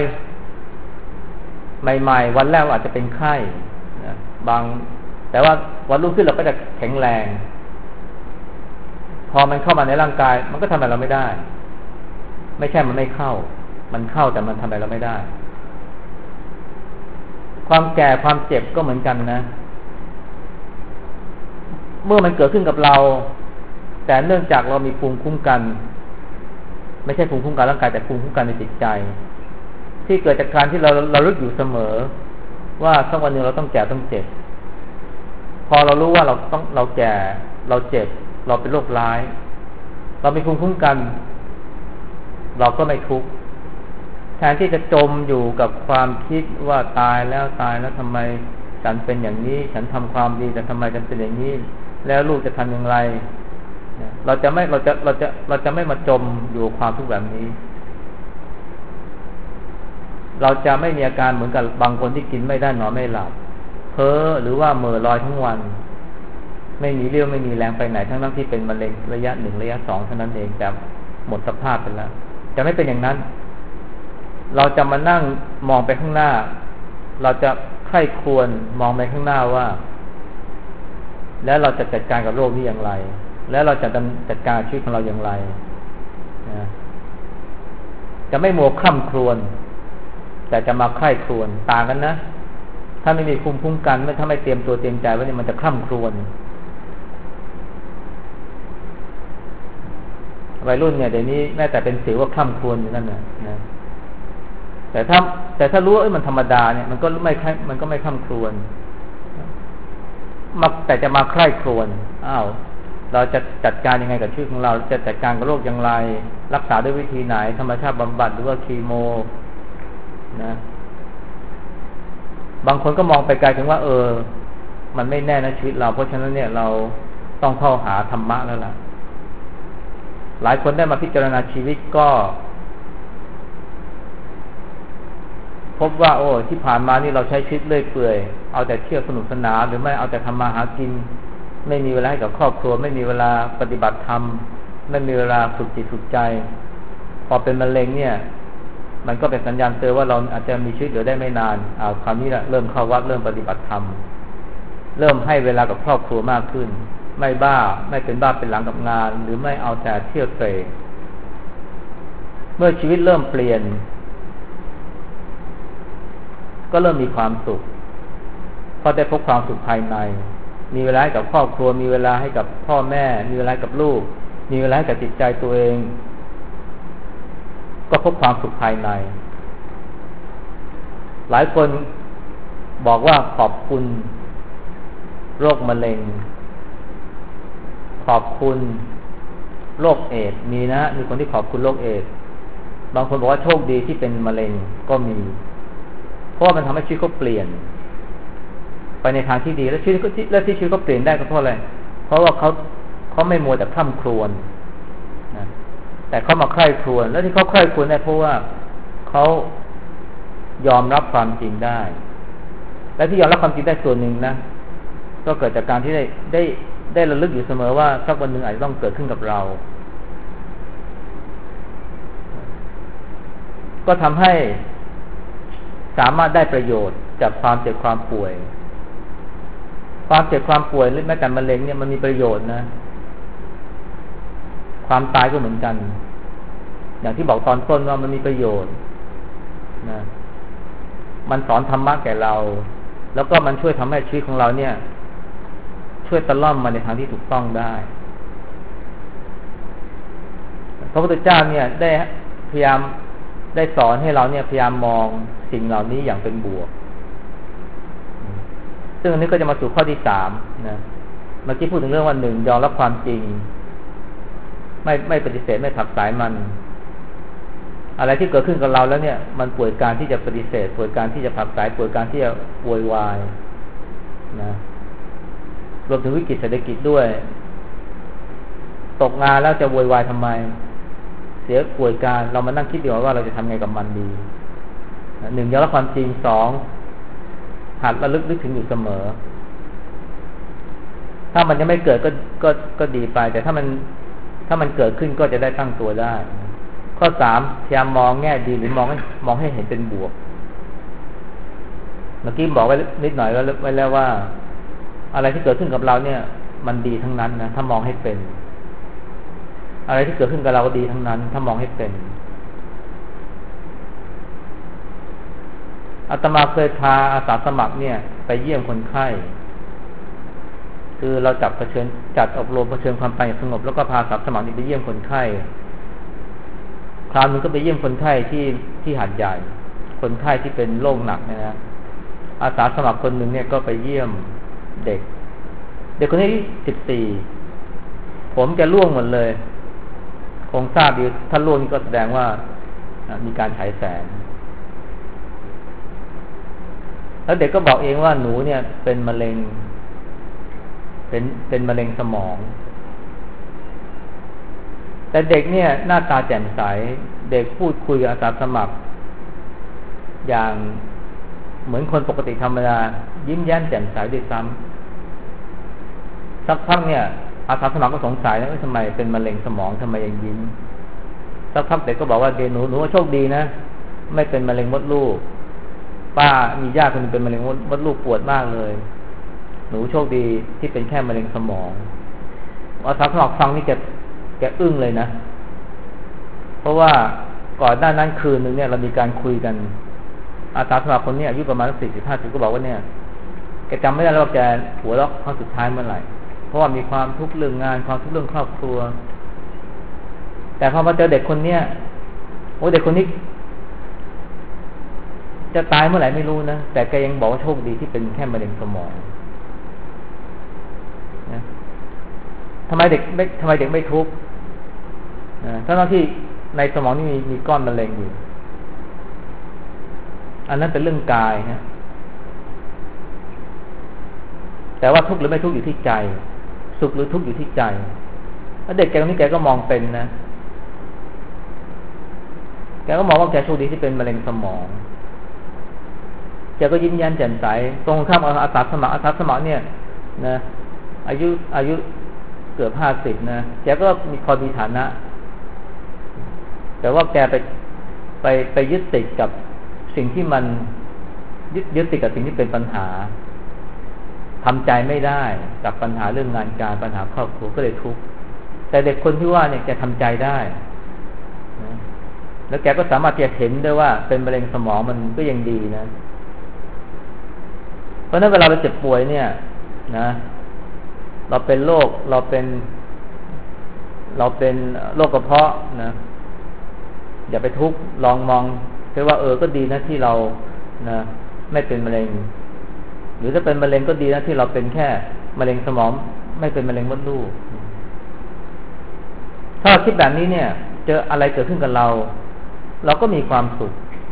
ใหม่ๆวันแรกอาจจะเป็นไข้นะบางแต่ว่าวันรุ่งขึ้นเราก็จะแข็งแรงพอมันเข้ามาในร่างกายมันก็ทำอะไรเราไม่ได้ไม่ใช่มันไม่เข้ามันเข้าแต่มันทำอะไรเราไม่ได้ความแก่ความเจ็บก็เหมือนกันนะเมื่อมันเกิดขึ้นกับเราแต่เนื่องจากเรามีภูมิคุ้มกันไม่ใช่ภูมิคุ้มกันร่างกายแต่ภูมิคุ้มกันในจิตใจที่เกิดจากการที่เราเราลึกอยู่เสมอว่าสักวันหนึ่งเราต้องแก่ต้องเจ็บพอเรารู้ว่าเราต้องเราแก่เราเจ็บเราเป็นโรคร้ายเรามีภูมิคุ้มกันเราก็ไม่ทุกข์แทนที่จะจมอยู่กับความคิดว่าตายแล้วตายแล้วทำไมฉันเป็นอย่างนี้ฉันทำความดีแต่ทำไมฉันเป็นอย่างนี้แล้วลูกจะทำอย่างไรเราจะไม่เราจะเราจะเราจะไม่มาจมอยู่กับความทุกข์แบบนี้เราจะไม่มีอาการเหมือนกับบางคนที่กินไม่ได้นอนไม่หลับเพ้อหรือว่าเหม่อลอยทั้งวันไม่มีเรี่ยวไม่มีแรงไปไหนทั้งนั้นที่เป็นมะเร็งระยะหนึ่งระยะสองเท่านั้นเองจะหมดสภาพไปแล้วจะไม่เป็นอย่างนั้นเราจะมานั่งมองไปข้างหน้าเราจะใคร่ครวญมองไปข้างหน้าว่าแล้วเราจะจัดการกับโรคนี้อย่างไรแล้วเราจะจัดการชีวิตของเราอย่างไรนะจะไม่มัวคร่ำครวญแต่จะมาใคร่ครวญต่างกันนะถ้าไม่มีภูมิคุ้มกันไม่ถ้าไม่เตรียมตัวเตรียมใจไว้เนี่ยมันจะคร่ำครวญวัยรุ่นเนี่ยเดี๋ยวนี้แม้แต่เป็นสิวก็คร่ำครวญอยู่นั่นนะนะแต่ถ้าแต่ถ้ารู้ว่าเอ้ยมันธรรมดาเนี่ยมันก็ไม่มันก็ไม่คร่ำครวญมาแต่จะมาใคร่ครวญอ้าวเราจะจัดการยังไงกับชีวิตของเราจะจัดการกับโรคอย่างไรรักษาด้วยวิธีไหนธรรมชาติบำบัดหรือว่าคีโมนะบางคนก็มองไปไกลถึงว่าเออมันไม่แน่นะชีวิตเราเพราะฉะนั้นเนี่ยเราต้องเข้าหาธรรมะแล้วล่ะหลายคนได้มาพิจารณาชีวิตก็พบว่าโอ้ที่ผ่านมานี่เราใช้ชีวิตเลื่อยเปื่อยเอาแต่เที่ยวสนุกสนานหรือไม่เอาแต่ทำมาหากินไม่มีเวลาให้กับครอบครัวไม่มีเวลาปฏิบัติธรรมไม่มีเวลาฝึกจิตฝึกใจพอเป็นมะเร็งเนี่ยมันก็เป็นสัญญาณเตือนว่าเราอาจจะมีชีวิตเหลือได้ไม่นานอ่าคราวนี้แหละเริ่มเข้าวัดเริ่มปฏิบัติธรรมเริ่มให้เวลากับครอบครัวมากขึ้นไม่บ้าไม่เป็นบ้าเป็นหลังกับงานหรือไม่เอาแต่เที่ยวเตร่เมื่อชีวิตเริ่มเปลี่ยนก็เริ่มมีความสุขเพราะได้พบความสุขภายในมีเวลาให้กับครอบครัวมีเวลาให้กับพ่อแม่มีเวลากับลูกมีเวลาให้กับจิตใจตัวเองก็พบความสุขภายในหลายคนบอกว่าขอบคุณโรคมะเร็งขอบคุณโรคเอดส์มีนะมีคนที่ขอบคุณโรคเอดส์บางคนบอกว่าโชคดีที่เป็นมะเร็งก็มีเพราะว่ามันทำให้ชีวิตเขาเปลี่ยนไปในทางที่ดีและชีวิตก็และที่ชีวิตเขาเปลี่ยนได้ก็เพราะอะไรเพราะว่าเขาเขาไม่มัวแต่พร่ำครวญนะแต่เขามาใคร่ครวญแล้วที่เขาใคร่ครวญได้เพราะว่าเขายอมรับความจริงได้และที่ยอมรับความจริงได้ส่วนหนึ่งนะก็เกิดจากการที่ได้ได้ได้ระลึกอยู่เสมอว่าสักวันหนึ่งอาจจะต้องเกิดขึ้นกับเราก็ทำให้สามารถได้ประโยชน์จากความเจ็บความป่วยความเจ็บความป่วยหรือแม้แต่มะเร็งเนี่ยมันมีประโยชน์นะความตายก็เหมือนกันอย่างที่บอกตอนต้นว่ามันมีประโยชน์นะมันสอนธรรมะแก่เราแล้วก็มันช่วยทำให้ชีวิตของเราเนี่ยช่วยตะล่อมมาในทางที่ถูกต้องได้พระพุทธเจ้าเนี่ยได้พยายามได้สอนให้เราเนี่ยพยายามมองสิ่งเหล่านี้อย่างเป็นบวกซึ่งอันนี้ก็จะมาสู่ข้อที่สามนะเมื่อกี้พูดถึงเรื่องวันหนึ่งยอมรับความจริงไม่ไม่ปฏิเสธไม่ผักสายมันอะไรที่เกิดขึ้นกับเราแล้วเนี่ยมันป่วยการที่จะปฏิเสธป่วยการที่จะผักสายป่วยการที่จะโวยวายนะรวมถึงวิกฤตเศรษฐกิจด้วยตกงานแล้วจะโวยวายทำไมเสียป่วยการเรามานั่งคิดดีว่าเราจะทำไงกับมันดีหนึ่งยอมรับความจริงสองหัดระลึกนึกถึงอยู่เสมอถ้ามันยังไม่เกิดก็ก็ก็ดีไปแต่ถ้ามันถ้ามันเกิดขึ้นก็จะได้ตั้งตัวได้ข้อสามพยายามมองแง่ดีหรือมองให้มองให้เห็นเป็นบวกเมื่อกี้บอกไว้นิดหน่อยแล้วไว้แล้วว่าอะไรที่เกิดขึ้นกับเราเนี่ยมันดีทั้งนั้นนะถ้ามองให้เป็นอะไรที่เกิดขึ้นกับเราก็ดีทั้งนั้นถ้ามองให้เป็นอาตมาเคยพาอาสาสมัครเนี่ยไปเยี่ยมคนไข้คือเราจับเผชิญจัดอบรมเผชิญความตายอย่างสงบแล้วก็พาอาสาสมัครนี่ไปเยี่ยมคนไข้คราวนึงก็ไปเยี่ยมคนไข้ที่ที่หาดใหญ่คนไข้ที่เป็นโรคหนักนะฮะอาสาสมัครคนหนึ่งเนี่ยก็ไปเยี่ยมเด็กเด็กคนนี้สิบสี่ผมแกร่วงหมดเลยคงทราบดีถ้าร่วงนี่ก็แสดงว่ามีการฉายแสงแล้วเด็กก็บอกเองว่าหนูเนี่ยเป็นมะเร็งเป็นเป็นมะเร็งสมองแต่เด็กเนี่ยหน้าตาแจ่มใสเด็กพูดคุยกับอาสาสมัครอย่างเหมือนคนปกติธรรมดายิ้มแย้มแจ่มใสด้วยซ้ำสักพักเนี่ยอาสาสมัครก็สงสัยแล้วว่าทำไมเป็นมะเร็งสมองทำไมยังยิ้มสักพักเด็กก็บอกว่าเดหนูหนูโชคดีนะไม่เป็นมะเร็งมดลูกป้ามีญาติคนนึงเป็นมะเร็งมดลูกปวดมากเลยหนูโชคดีที่เป็นแค่มะเร็งสมองอาสาสมัครฟังนี่แกแกอึ้งเลยนะเพราะว่าก่อนหน้านั้นคืนนึงเนี่ยเรามีการคุยกันอาสาสมัครคนนี้อายุประมาณสี่สิบห้าสิบก็บอกว่าเนี่ยแกจำไม่ได้แล้วว่าแกหัวเราะครั้งสุดท้ายเมื่อไหร่เพราะว่ามีความทุกข์เรื่องงานความทุกข์เรื่องครอบครัวแต่พอมาเจอเด็กคนเนี้ยโอ้เด็กคนนี้จะตายเมื่อไหร่ไม่รู้นะแต่แกยังบอกว่าโชคดีที่เป็นแค่มะเร็งสมองนะทำไมเด็กไม่ทำไมเด็กไม่ทุกข์นะทั้งที่ในสมองนี่มีมีก้อนมะเร็งอยู่อันนั้นเป็นเรื่องกายฮะแต่ว่าทุกข์หรือไม่ทุกข์อยู่ที่ใจสุขหรือทุกข์อยู่ที่ใจแล้วเด็กแกคนนี้แกก็มองเป็นนะแกก็มองว่าแกโชคดีที่เป็นมะเร็งสมองแกก็ยิ้มแย้มแจ่มใสตรงข้ามอาสาสมัครอาสาสมัครเนี่ยนะอายุอายุเกือบห้าสิบนะแกก็มีพอมีฐานะแต่ว่าแกไปไปไปยึดติดกับสิ่งที่มันยึดยึดติดกับสิ่งที่เป็นปัญหาทำใจไม่ได้กับปัญหาเรื่องงานการปัญหาครอบครัวก็เลยทุกข์แต่เด็กคนที่ว่าเนี่ยแกทำใจได้นะแล้วแกก็สามารถจะเห็นได้ว่าเป็นมะเร็งสมองมันก็ยังดีนะเพราะนั้นเวลาเราเจ็บป่วยเนี่ยนะเราเป็นโรคเราเป็นเราเป็นโรคกระเพาะนะอย่าไปทุกข์ลองมองแค่ว่าเออก็ดีนะที่เรานะไม่เป็นมะเร็งหรือถ้าเป็นมะเร็งก็ดีนะที่เราเป็นแค่มะเร็งสมองไม่เป็นมะเร็งมดลูกถ้าเราคิดแบบนี้เนี่ยเจออะไรเกิดขึ้นกับเราเราก็มีความสุข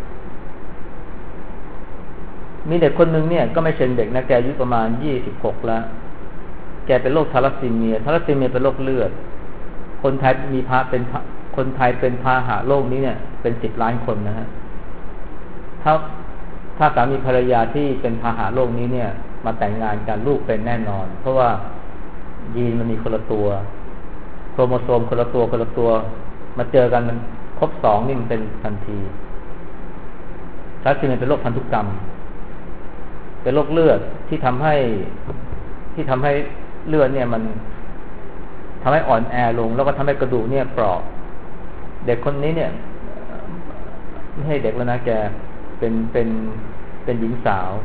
มีเด็กคนนึงเนี่ยก็ไม่เช่นเด็กนะแกอายุประมาณยี่สิบหกแล้วแกเป็นโรคทาลัสซีเมียทาลัสซีเมียเป็นโรคเลือดคนไทยมีพาเป็นคนไทยเป็นพาหะโรคนี้เนี่ยเป็นสิบล้านคนนะฮะถ้าถ้าสามีภรรยาที่เป็นพาหะโรคนี้เนี่ยมาแต่งงานกันลูกเป็นแน่นอนเพราะว่ายีนมันมีคนละตัวโครโมโซมคนละตัวคนละตัวมาเจอกันมันครบสองนี่มันเป็นทันทีทาลัสซีเมียเป็นโรคพันธุกรรมเป็นโรคเลือดที่ทำให้ที่ทำให้เลือดเนี่ยมันทำให้อ่อนแอลงแล้วก็ทำให้กระดูกเนี่ยเปราะเด็กคนนี้เนี่ยไม่ให้เด็กแล้วนะแกเป็นเป็นเป็นหญิงสาว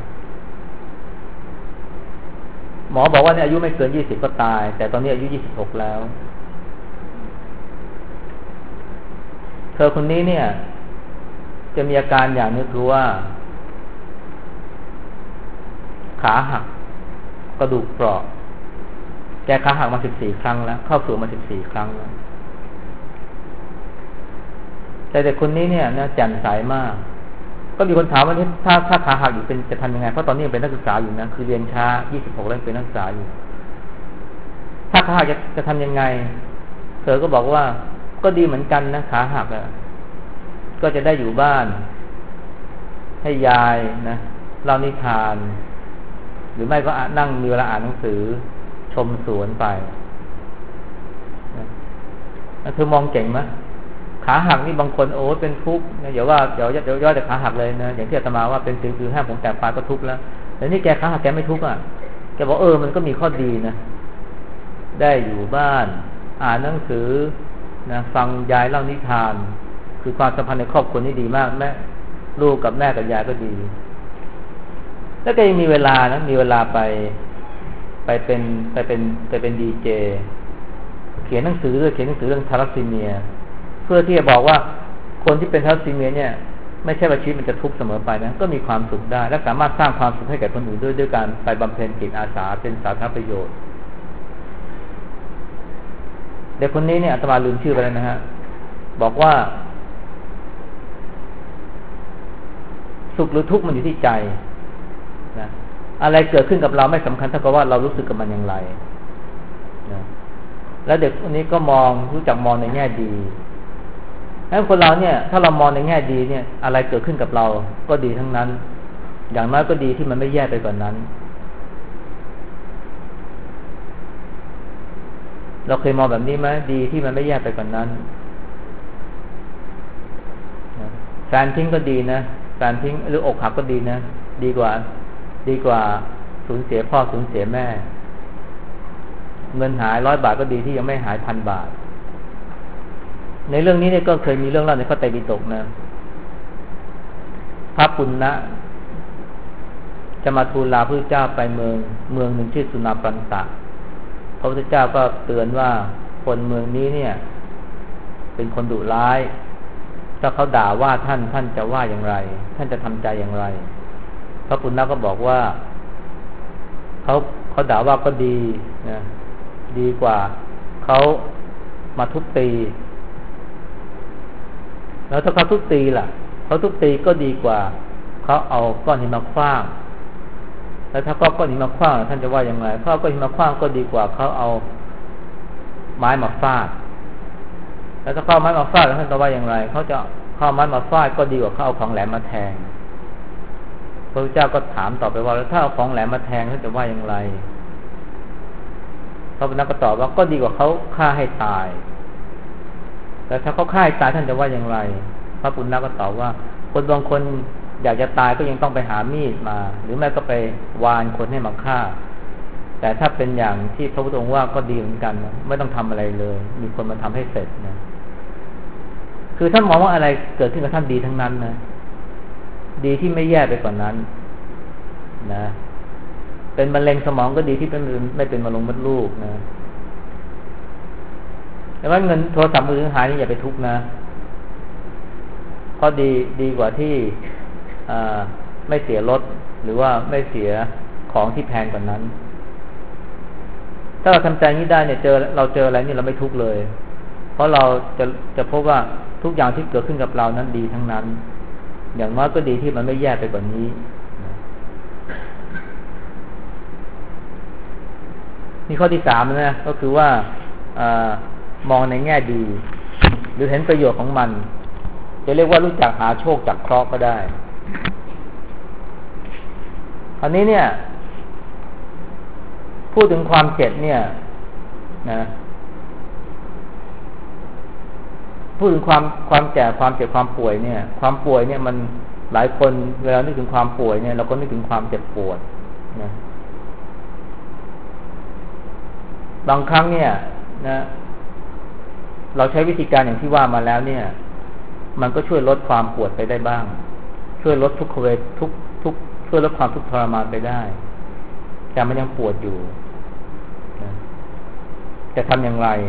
หมอบอกว่าเนี่ยอายุไม่เกินยี่สิบก็ตายแต่ตอนนี้อายุยี่สิบหกแล้วเธอคนนี้เนี่ยจะมีอาการอย่างนึงคือว่าขาหักกระดูกเปราะแกขาหักมาสิบสี่ครั้งแล้วเข้าสู่มาสิบสี่ครั้งแล้วแต่เด็กคนนี้เนี่ยนะแจ่มใสมากก็มีคนถามว่าถ้าถ้าขาหักอยู่เป็นจะทำยังไงเพราะตอนนี้ยังเป็นนักศึกษาอยู่นะคือเรียนช้ายี่สิบหกแล้วเป็นนักศึกษาอยู่ถ้าขาหักจะจะทำยังไงเธอก็บอกว่าก็ดีเหมือนกันนะขาหักอ่ะก็จะได้อยู่บ้านให้ยายนะเล่านิทานหรือไม่ก็นั่งมีเวลาอ่านหนังสือชมสวนไปเธอมองเก่งไหมขาหักนี่บางคนโอ้เป็นทุกข์นะอย่าว่าเดี๋ยวเดี๋ยวย่อแต่ขาหักเลยนะอย่างที่อาตมาว่าเป็นสิวคือห้าผมแตกปลายก็ทุกข์แล้วแต่นี่แกขาหักแกไม่ทุกข์อ่ะแกบอกเออมันก็มีข้อดีนะได้อยู่บ้านอ่านหนังสือนะฟังยายเล่านิทานคือความสัมพันธ์ในครอบครัวนี่ดีมากแม่ลูกกับแม่กับยายก็ดีแล้วก็ยังมีเวลานะมีเวลาไปไปเป็นไปเป็นไปเป็นดีเจเขียนหนังสือเขียนหนังสือเรื่องทาลัสซีเมียเพื่อที่จะบอกว่าคนที่เป็นทาลัสซีเมียเนี่ยไม่ใช่ว่าชีวิตมันจะทุกข์เสมอไปนะก็มีความสุขได้และสามารถสร้างความสุขให้แก่คนอื่นด้วยด้วยการไปบำเพ็ญจิตอาสาเป็นสาธารณประโยชน์เด็กคนนี้เนี่ยอาตมาลืมชื่อไปแล้วนะฮะบอกว่าสุขหรือทุกข์มันอยู่ที่ใจนะอะไรเกิดขึ้นกับเราไม่สำคัญเท่ากับว่าเรารู้สึกกับมันอย่างไรนะแล้วเด็กคนนี้ก็มองรู้จักมองในแง่ดีแล้วคนเราเนี่ยถ้าเรามองในแง่ดีเนี่ยอะไรเกิดขึ้นกับเราก็ดีทั้งนั้นอย่างน้อยก็ดีที่มันไม่แย่ไปกว่านั้นเราเคยมองแบบนี้ไหมดีที่มันไม่แย่ไปกว่านั้นแฟนทิ้งก็ดีนะแฟนทิ้งหรืออกหักก็ดีนะดีกว่าดีกว่าสูญเสียพ่อสูญเสียแม่เงินหายร้อยบาทก็ดีที่ยังไม่หายพันบาทในเรื่องนี้เนี่ยก็เคยมีเรื่องเล่าในพระไตรปิฎกนะพระปุณณะจะมาทูลลาพระเจ้าไปเมืองเมืองหนึ่งชื่อสุนาปันตะพระพุทธเจ้าก็เตือนว่าคนเมืองนี้เนี่ยเป็นคนดุร้ายถ้าเขาด่าว่าท่านท่านจะว่าอย่างไรท่านจะทำใจอย่างไรพระปุณณะก็บอกว่าเขาเขาด่าว่าก็ดีนะดีกว่าเขามาทุบตีแล้วถ้าเขาทุบตีล่ะเขาทุบตีก็ดีกว่าเขาเอาก้อนหินมาขว้างแล้วถ้าเขาก้อนหินมาขว้างท่านจะว่าอย่างไรเขาก้อนหินมาขว้างก็ดีกว่าเขาเอาไม้มาฟาดแล้วถ้าเขาเอาไม้มาฟาดท่านจะว่าอย่างไรเขาจะเขาเอาไม้มาฟาดก็ดีกว่าเขาเอาของแหลมมาแทงพระพุทธเจ้าก็ถามต่อไปว่าแล้วถ้าเอาของแหลมมาแทงเขาจะว่าอย่างไรพระพุทธเจ้าก็ตอบว่าก็ดีกว่าเขาฆ่าให้ตายแต่ถ้าเขาฆ่าให้ตายท่านจะว่าอย่างไรพระพุทธเจ้าก็ตอบว่าคนบางคนอยากจะตายก็ยังต้องไปหามีดมาหรือแม้ก็ไปวานคนให้มาฆ่าแต่ถ้าเป็นอย่างที่พระพุทธองค์ว่าก็ดีเหมือนกันนะไม่ต้องทำอะไรเลยมีคนมาทำให้เสร็จนะคือท่านมองว่าอะไรเกิดขึ้นกับท่านดีทั้งนั้นนะดีที่ไม่แย่ไปกว่านั้นนะเป็นมะเร็งสมองก็ดีที่เป็นไม่เป็นมะเร็งมดลูกนะแต่ว่าเงินโทรศัพท์มือถือหายนี่อย่าไปทุกข์นะเพราะดีดีกว่าที่ไม่เสียรถหรือว่าไม่เสียของที่แพงกว่านั้นถ้าเราทำใจนี้ได้เนี่ยเจอเราเจออะไรนี่เราไม่ทุกข์เลยเพราะเราจะจะพบว่าทุกอย่างที่เกิดขึ้นกับเรานั้นดีทั้งนั้นอย่างน้อยก็ดีที่มันไม่แย่ไปกว่านี้นี่ข้อที่สามนะก็คือว่ามองในแง่ดีหรือเห็นประโยชน์ของมันจะเรียกว่ารู้จักหาโชคจากเคราะห์ก็ได้คราวนี้เนี่ยพูดถึงความเจ็บเนี่ยนะพูดถึงความความแก่ความเจ็บความป่วยเนี่ยความป่วยเนี่ยมันหลายคนเวลานึกถึงความป่วยเนี่ยเราก็นึกถึงความเจ็บปวดนะบางครั้งเนี่ยนะเราใช้วิธีการอย่างที่ว่ามาแล้วเนี่ยมันก็ช่วยลดความปวดไปได้บ้างช่วยลดทุกขเวททุกทุกช่วยลดความทุกข์ทรมานไปได้แต่มันยังปวดอยู่นะจะทำอย่างไร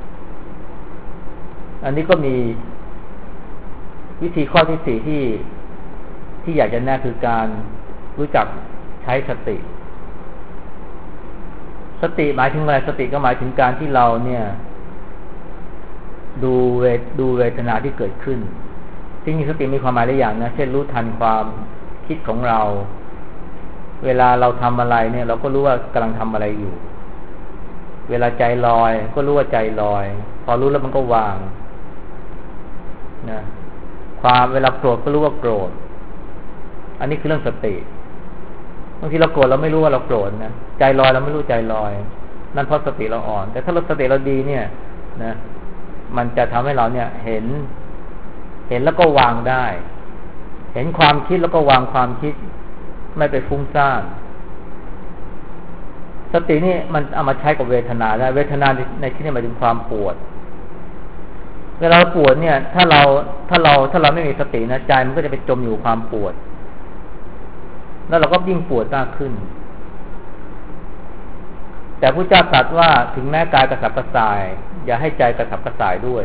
อันนี้ก็มีวิธีข้อที่สี่ที่ที่อยากจะแนะคือการรู้จักใช้สติสติหมายถึงอะไรสติก็หมายถึงการที่เราเนี่ยดูเวทดูเวทนาที่เกิดขึ้นจริงๆสติมีความหมายหลายอย่างนะเช่นรู้ทันความคิดของเราเวลาเราทำอะไรเนี่ยเราก็รู้ว่ากำลังทำอะไรอยู่เวลาใจลอยก็รู้ว่าใจลอยพอรู้แล้วมันก็วางนะความเวลาโกรธก็รู้ว่าโกรธอันนี้คือเรื่องสติบางทีเราโกรธเราไม่รู้ว่าเราโกรธนะใจลอยเราไม่รู้ใจลอยนั่นเพราะสติเราอ่อนแต่ถ้าเราสติเราดีเนี่ยนะมันจะทำให้เราเนี่ยเห็นเห็นแล้วก็วางได้เห็นความคิดแล้วก็วางความคิดไม่ไปฟุ้งซ่านสตินี่มันเอามาใช้กับเวทนาได้เวทนาในที่นี้หมายถึงความปวดเวลาปวดเนี่ยถ้าเราถ้าเราถ้าเราไม่มีสตินะใจมันก็จะไปจมอยู่ความปวดแล้วเราก็ยิ่งปวดมากขึ้นแต่พระเจ้าตรัสว่าถึงแม้กายกระสับกระส่ายอย่าให้ใจกระสับกระส่ายด้วย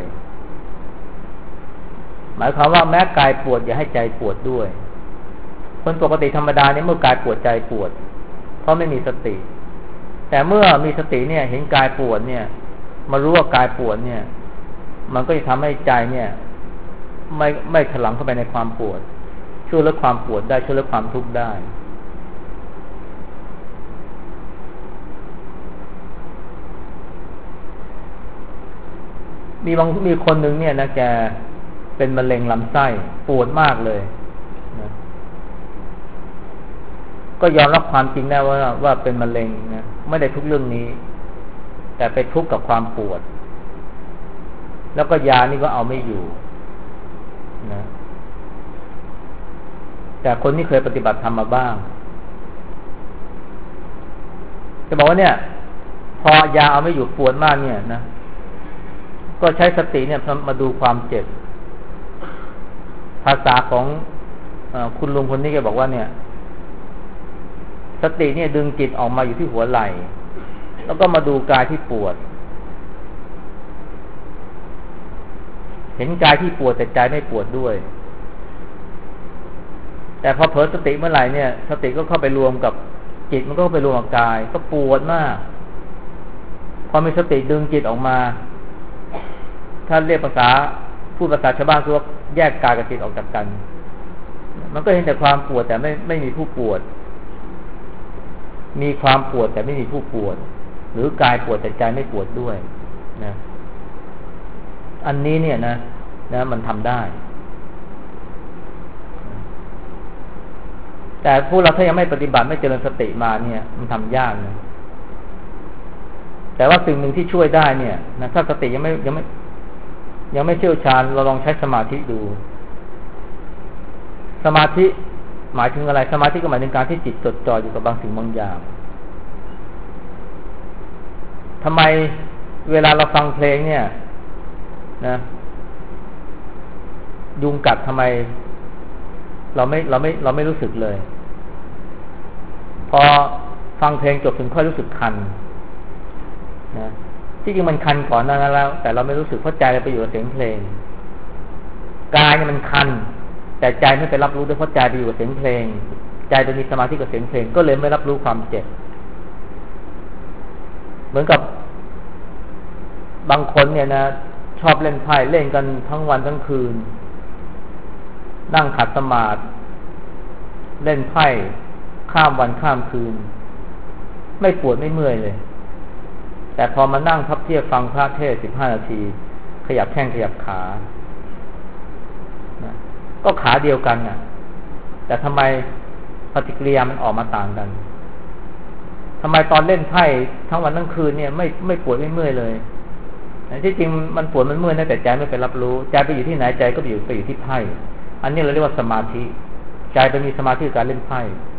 หมายความว่าแม้กายปวดอย่าให้ใจปวดด้วยคนปกติธรรมดาเนี่ยเมื่อกายปวดใจปวดเพราะไม่มีสติแต่เมื่อมีสติเนี่ยเห็นกายปวดเนี่ยมารู้ว่ากายปวดเนี่ยมันก็จะทำให้ใจเนี่ยไม่ไม่ถลำเข้าไปในความปวดช่วยลดความปวดได้ช่วยลดความทุกข์ได้มีบางมีคนหนึ่งเนี่ยนะแกเป็นมะเร็งลำไส้ปวดมากเลยนะก็ยอมรับความจริงได้ว่าว่าเป็นมะเร็งนะไม่ได้ทุกเรื่องนี้แต่ไปทุกข์กับความปวดแล้วก็ยานี่ก็เอาไม่อยู่นะแต่คนที่เคยปฏิบัติธรรมมาบ้างจะบอกว่าเนี่ยพอยาเอาไม่อยู่ปวดมากเนี่ยนะก็ใช้สติเนี่ยมาดูความเจ็บภาษาของเอ่อคุณลุงคนนี้แกบอกว่าเนี่ยสติเนี่ยดึงจิตออกมาอยู่ที่หัวไหล่แล้วก็มาดูกายที่ปวดเห็นกายที่ปวดแต่ใจไม่ปวดด้วยแต่พอเผลอสติเมื่อไหร่เนี่ยสติก็เข้าไปรวมกับจิตมันก็ไปรวมกับกายก็ปวดมากพอมีสติดึงจิตออกมาถ้าเรียกภาษาพูดภาษาชาวบ้านคือว่าแยกกายกับจิตออกจากกันมันก็เห็นแต่ความปวดแต่ไม่ไม่มีผู้ปวดมีความปวดแต่ไม่มีผู้ปวดหรือกายปวดแต่ใจไม่ปวดด้วยนะอันนี้เนี่ยนะนะมันทำได้แต่ผู้เราถ้ายังไม่ปฏิบัติไม่เจริญสติมาเนี่ยมันทำยากนะแต่ว่าสิ่งหนึ่งที่ช่วยได้เนี่ยนะถ้าสติยังไม่ยังไม่ยังไม่เชี่ยวชาญเราลองใช้สมาธิดูสมาธิหมายถึงอะไรสมาธิก็หมายถึงการที่จิตจดจ่ออยู่กับบางสิ่งบางอย่างทำไมเวลาเราฟังเพลงเนี่ยนะยุงกัดทำไมเราไม่เราไม่เราไม่รู้สึกเลยพอฟังเพลงจบถึงค่อยรู้สึกคันนะที่จริงมันคันก่อนนั้นแล้วแต่เราไม่รู้สึกเพราะใจเราไปอยู่กับเสียงเพลงกายเนี่ยมันคันแต่ใจไม่ไปรับรู้ด้วยเพราะใจไปอยู่กับเสียงเพลงใจไปมีสมาธิกับเสียงเพลงก็เลยไม่รับรู้ความเจ็บเหมือนกับบางคนเนี่ยนะชอบเล่นไพ่เล่นกันทั้งวันทั้งคืนนั่งขัดสมาธิเล่นไพ่ข้ามวันข้ามคืนไม่ปวดไม่เมื่อยเลยแต่พอมานั่งพับเพียบฟังพระเทศน์สิบห้านาทีขยับแข้งขยับขานะก็ขาเดียวกันน่ะแต่ทำไมปฏิกิริยามันออกมาต่างกันทำไมตอนเล่นไพ่ทั้งวันทั้งคืนเนี่ยไม่ไม่ปวดไม่เมื่อยเลยที่จริงมันปวดมันเมื่อยนะแต่ใจไม่ไปรับรู้ใจไปอยู่ที่ไหนใจก็ไปอยู่ไปอยู่ที่ไพ่อันนี้เราเรียกว่าสมาธิใจไปมีสมาธิกับการเล่นไพ่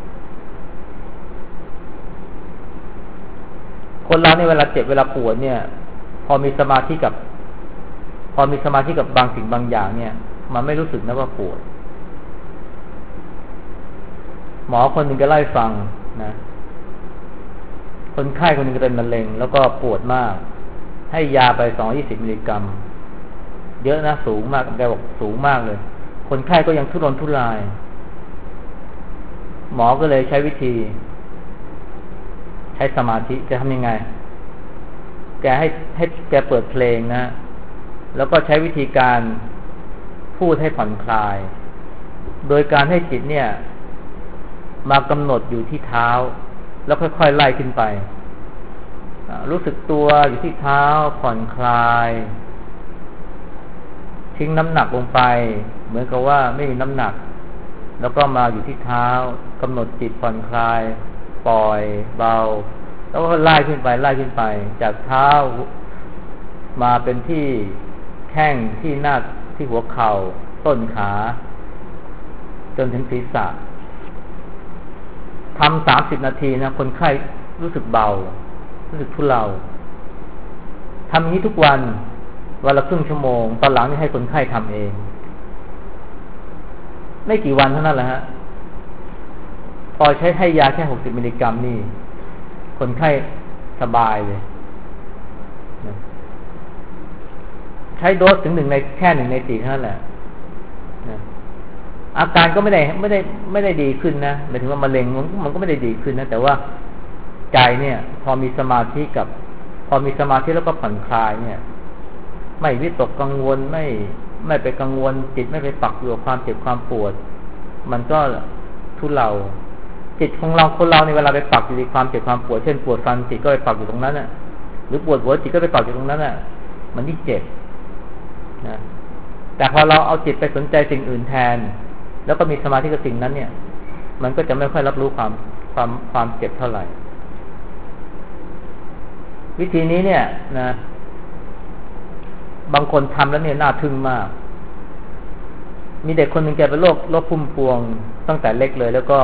คนเราเนี่ยเวลาเจ็บเวลาปวดเนี่ยพอมีสมาธิกับพอมีสมาธิกับบางสิ่งบางอย่างเนี่ยมันไม่รู้สึกนะว่าปวดหมอคนหนึ่งก็เล่าให้ฟังนะคนไข้คนหนึ่งก็เป็นมะเร็งแล้วก็ปวดมากให้ยาไปสองร้อยยี่สิบมิลลิกรัมเยอะนะสูงมากแกบอกสูงมากเลยคนไข้ก็ยังทุรนทุรายหมอก็เลยใช้วิธีใช้สมาธิจะทำยังไงแกให้ให้แกเปิดเพลงนะแล้วก็ใช้วิธีการพูดให้ผ่อนคลายโดยการให้จิตเนี่ยมากำหนดอยู่ที่เท้าแล้วค่อยๆไล่ขึ้นไปรู้สึกตัวอยู่ที่เท้าผ่อนคลายทิ้งน้ำหนักลงไปเหมือนกับว่าไม่มีน้ำหนักแล้วก็มาอยู่ที่เท้ากำหนดจิตผ่อนคลายปล่อยเบาแล้วก็ไล่ขึ้นไปไล่ขึ้นไปจากเท้ามาเป็นที่แข้งที่หน้าที่หัวเข่าต้นขาจนถึงศีรษะทำสามสิบนาทีนะคนไข้รู้สึกเบารู้สึกทุเลาทำอย่างนี้ทุกวันวันละครึ่งชั่วโมงตอนหลังนี่ให้คนไข้ทำเองไม่กี่วันเท่านั้นแหละฮะพอใช้ให้ยาแค่หกสิบมิลลิกรัมนี่คนไข้สบายเลยใช้โดสถึงหนึ่งในแค่หนึ่งในสี่เท่านั้นแหละอาการก็ไม่ได้ไม่ได้ไม่ได้ดีขึ้นนะหมายถึงว่ามะเร็งมันก็ไม่ได้ดีขึ้นนะแต่ว่าใจเนี่ยพอมีสมาธิกับพอมีสมาธิแล้วก็ผ่อนคลายเนี่ยไม่วิตกกังวลไม่ไม่ไปกังวลจิตไม่ไปปักอยู่กับความเจ็บความปวดมันก็ทุเลาจิตของเราคนเราในเวลาไปปักอยู่ในความเจ็บความปวดเช่นปวดฟันจิตก็ไปปักอยู่ตรงนั้นน่ะหรือปวดหัวจิตก็ไปปักอยู่ตรงนั้นน่ะมันยิ่งเจ็บนะแต่พอเราเอาจิตไปสนใจสิ่งอื่นแทนแล้วก็มีสมาธิกับสิ่งนั้นเนี่ยมันก็จะไม่ค่อยรับรู้ความความความเจ็บเท่าไหร่วิธีนี้เนี่ยนะบางคนทำแล้วเนี่ยน่าทึ่งมากมีเด็กคนหนึ่งแกเป็นโรคโรคพุ่มพวงตั้งแต่เล็กเลยแล้วก็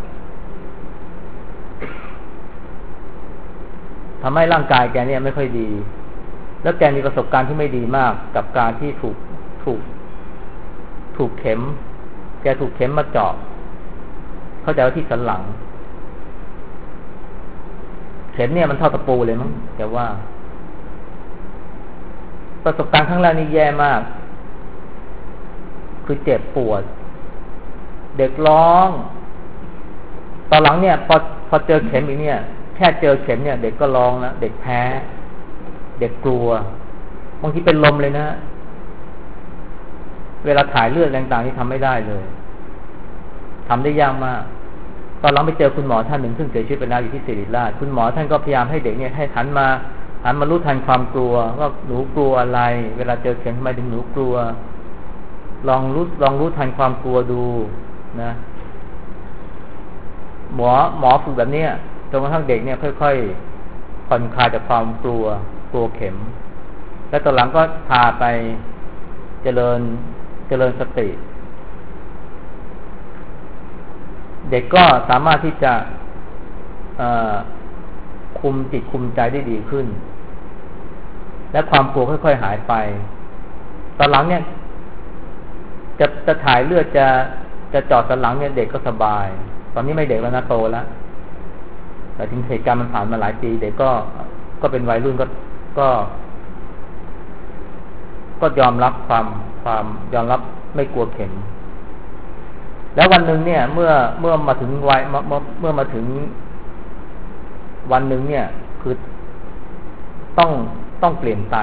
ทำให้ร่างกายแกเนี่ยไม่ค่อยดีแล้วแกมีประสบการณ์ที่ไม่ดีมากกับการที่ถูกถูกถูกเข็มแกถูกเข็มมาเจาะเข้าใจว่าที่สันหลังเข็มเนี่ยมันเท่าตะปูเลยมั้งแต่ว่าประสบการณ์ครั้งแรกนี่แย่มากคือเจ็บปวดเด็กร้องตอนหลังเนี่ยพอพอเจอเข็มอีกเนี่ยแค่เจอเข็มเนี่ยเด็กก็ร้องแล้วเด็กแพ้เด็กกลัวบางทีเป็นลมเลยนะเวลาถ่ายเลือดอะไรต่างๆนี่ทำไม่ได้เลยทำได้ยากมากตอนหลังไปเจอคุณหมอท่านหนึ่งซึ่งเสียชีวิตไปแล้วอยู่ที่ศิริราชคุณหมอท่านก็พยายามให้เด็กเนี่ยให้หันมาหันมารู้ทันความกลัวว่าหนูกลัวอะไรเวลาเจอเข็มทำไมถึงหนูกลัวลองรู้ลองรู้ทันความกลัวดูนะหมอหมอฝึกแบบนี้จนกระทั่งเด็กเนี่ยค่อยๆผ่อนคลายจากความกลัวกลัวเข็มแล้วตอนหลังก็พาไปเจริญเจริญสติเด็กก็สามารถที่จะคุมจิตคุมใจได้ดีขึ้นและความกลัวค่อยๆหายไปตอนหลังเนี่ยจะจะถ่ายเลือดจะจะจอดตอนหลังเนี่ยเด็กก็สบายตอนนี้ไม่เด็กแล้วนะโตแล้วแต่ถึงเหตุการณ์มันผ่านมาหลายปีเด็กก็ก็เป็นวัยรุ่นก็ก็ก็ยอมรับความความยอมรับไม่กลัวเข็มแล้ววันหนึ่งเนี่ยเมื่อเมื่อมาถึงวัยเมื่อเมื่อมาถึงวันหนึ่งเนี่ยคือต้องต้องเปลี่ยนไต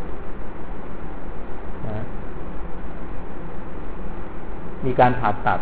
นะมีการผ่าตัด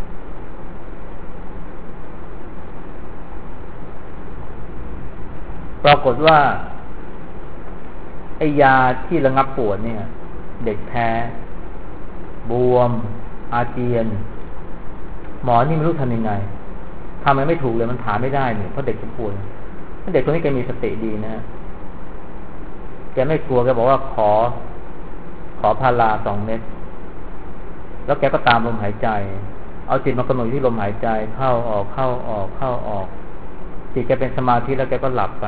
ปรากฏว่าไอ้ยาที่ระงับปวดเนี่ยเด็กแพ้บวมอาเจียนหมอนี่ไม่รู้ทำยังไงทำมันไม่ถูกเลยมันถามไม่ได้เนี่ยเพราะเด็กจะป่วยเด็กคนนี้แกมีสติดีนะแกไม่กลัวแกบอกว่าขอขอพาราสองเม็ดแล้วแกก็ตามลมหายใจเอาจิตมากำหนดที่ลมหายใจเข้าออกเข้าออกเข้าออกจิตแกเป็นสมาธิแล้วแกก็หลับไป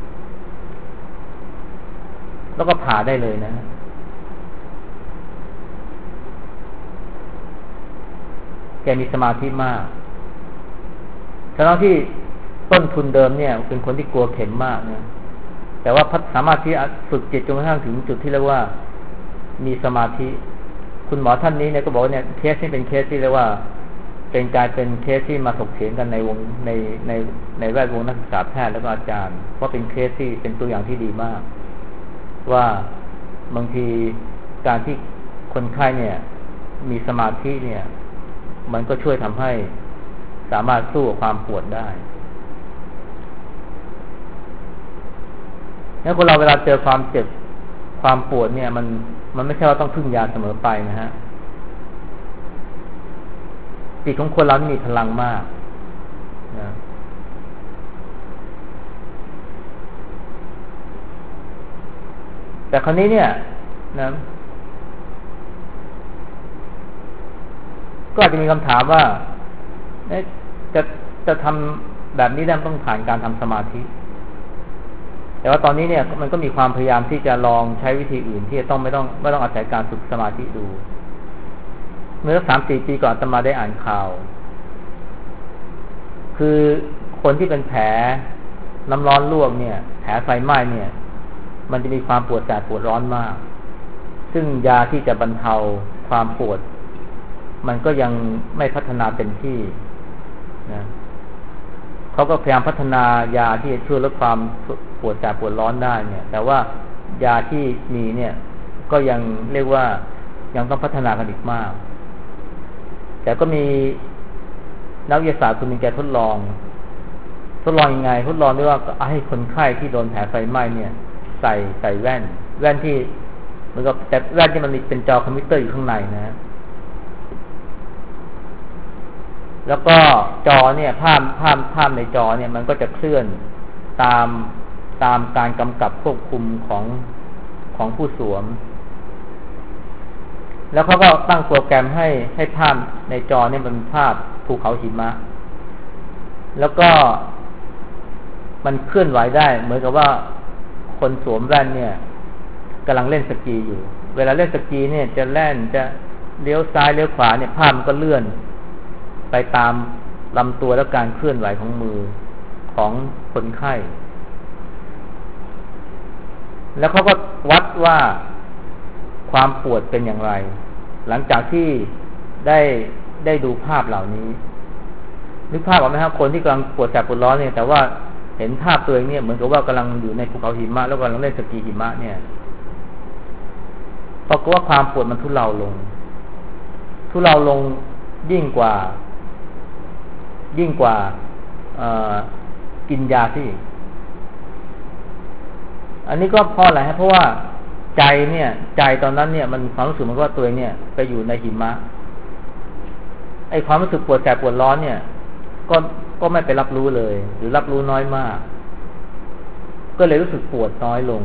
แล้วก็ผ่าได้เลยนะแกมีสมาธิมากทั้งที่ต้นทุนเดิมเนี่ยเป็นคนที่กลัวเข็มมากเนี่ยแต่ว่าสามารถที่ฝึกจิตจนกระทั่งถึงจุดที่เรียกว่ามีสมาธิคุณหมอท่านนี้เนี่ยก็บอกว่าเนี่ยเคสนี้เป็นเคสที่เรียกว่าเป็นกลายเป็นเคสที่มาถกเถียงกันในวงในในในแวดวงนักศึกษาแพทย์แล้วก็อาจารย์เพราะเป็นเคสที่เป็นตัวอย่างที่ดีมากว่าบางทีการที่คนไข้เนี่ยมีสมาธิเนี่ยมันก็ช่วยทำให้สามารถสู้กับความปวดได้งั้นคนเราเวลาเจอความเจ็บความปวดเนี่ยมันมันไม่ใช่ว่าต้องพึ่งยาเสมอไปนะฮะจิตของคนเรานี่มีพลังมากนะแต่คราวนี้เนี่ยนะก็อาจจะมีคำถามว่าจะจะทำแบบนี้ได้ต้องผ่านการทำสมาธิแต่ว่าตอนนี้เนี่ยมันก็มีความพยายามที่จะลองใช้วิธีอื่นที่จะต้องไม่ต้องไม่ต้องอาศัยการฝึกสมาธิดูเมื่อสามสี่ปีก่อนอาตมาได้อ่านข่าวคือคนที่เป็นแผลน้ำร้อนลวกเนี่ยแผลไฟไหม้เนี่ยมันจะมีความปวดแสบปวดร้อนมากซึ่งยาที่จะบรรเทาความปวดมันก็ยังไม่พัฒนาเต็มที่นะเขาก็พยายามพัฒนายาที่จะช่วยลดความปวดแสบปวดร้อนได้เนี่ยแต่ว่ายาที่มีเนี่ยก็ยังเรียกว่ายังต้องพัฒนากันอีกมากแต่ก็มีนักวิทยาศาสตร์คนหนึ่งแกทดลองทดลองยังไงทดลองด้วยว่าให้คนไข้ที่โดนแผลไฟไหม้เนี่ยใส่ใส่แว่นแว่นที่เหมือนกับแต่แว่นที่มันมีเป็นจอคอมพิวเตอร์อยู่ข้างในนะแล้วก็จอเนี่ยภาพภาพภาพในจอเนี่ยมันก็จะเคลื่อนตามตามการกำกับควบคุมของของผู้สวมแล้วเขาก็ตั้งโปรแกรมให้ให้ภาพในจอเนี่ยเป็นภาพภูเขาหิมะแล้วก็มันเคลื่อนไหวได้เหมือนกับว่าคนสวมแว่นเนี่ยกำลังเล่นสกีอยู่เวลาเล่นสกีเนี่ยจะแล่นจะเลี้ยวซ้ายเลี้ยวขวาเนี่ยภาพมันก็เลื่อนไปตามลำตัวและการเคลื่อนไหวของมือของคนไข้แล้วเขาก็วัดว่าความปวดเป็นอย่างไรหลังจากที่ได้ได้ดูภาพเหล่านี้นึกภาพออกไหมครับคนที่กำลังปวดแสบปวดร้อนเนี่ยแต่ว่าเห็นภาพตัวเองเนี่ยเหมือนกับว่ากำลังอยู่ในภูเขาหิมะแล้วกำลังเล่นสกีหิมะเนี่ยปรากฏว่าความปวดมันทุเลาลงทุเลาลงยิ่งกว่ายิ่งกว่ากินยาที่อันนี้ก็เพราะอะไรฮะเพราะว่าใจเนี่ยใจตอนนั้นเนี่ยมันความรู้สึกมันว่าตัวเองเนี่ยไปอยู่ในหิมะไอ้ความรู้สึกปวดแสบปวดร้อนเนี่ยก็ก็ไม่ไปรับรู้เลย หรือรับรู้น้อยมากก็เลยรู้สึกปวดน้อยลง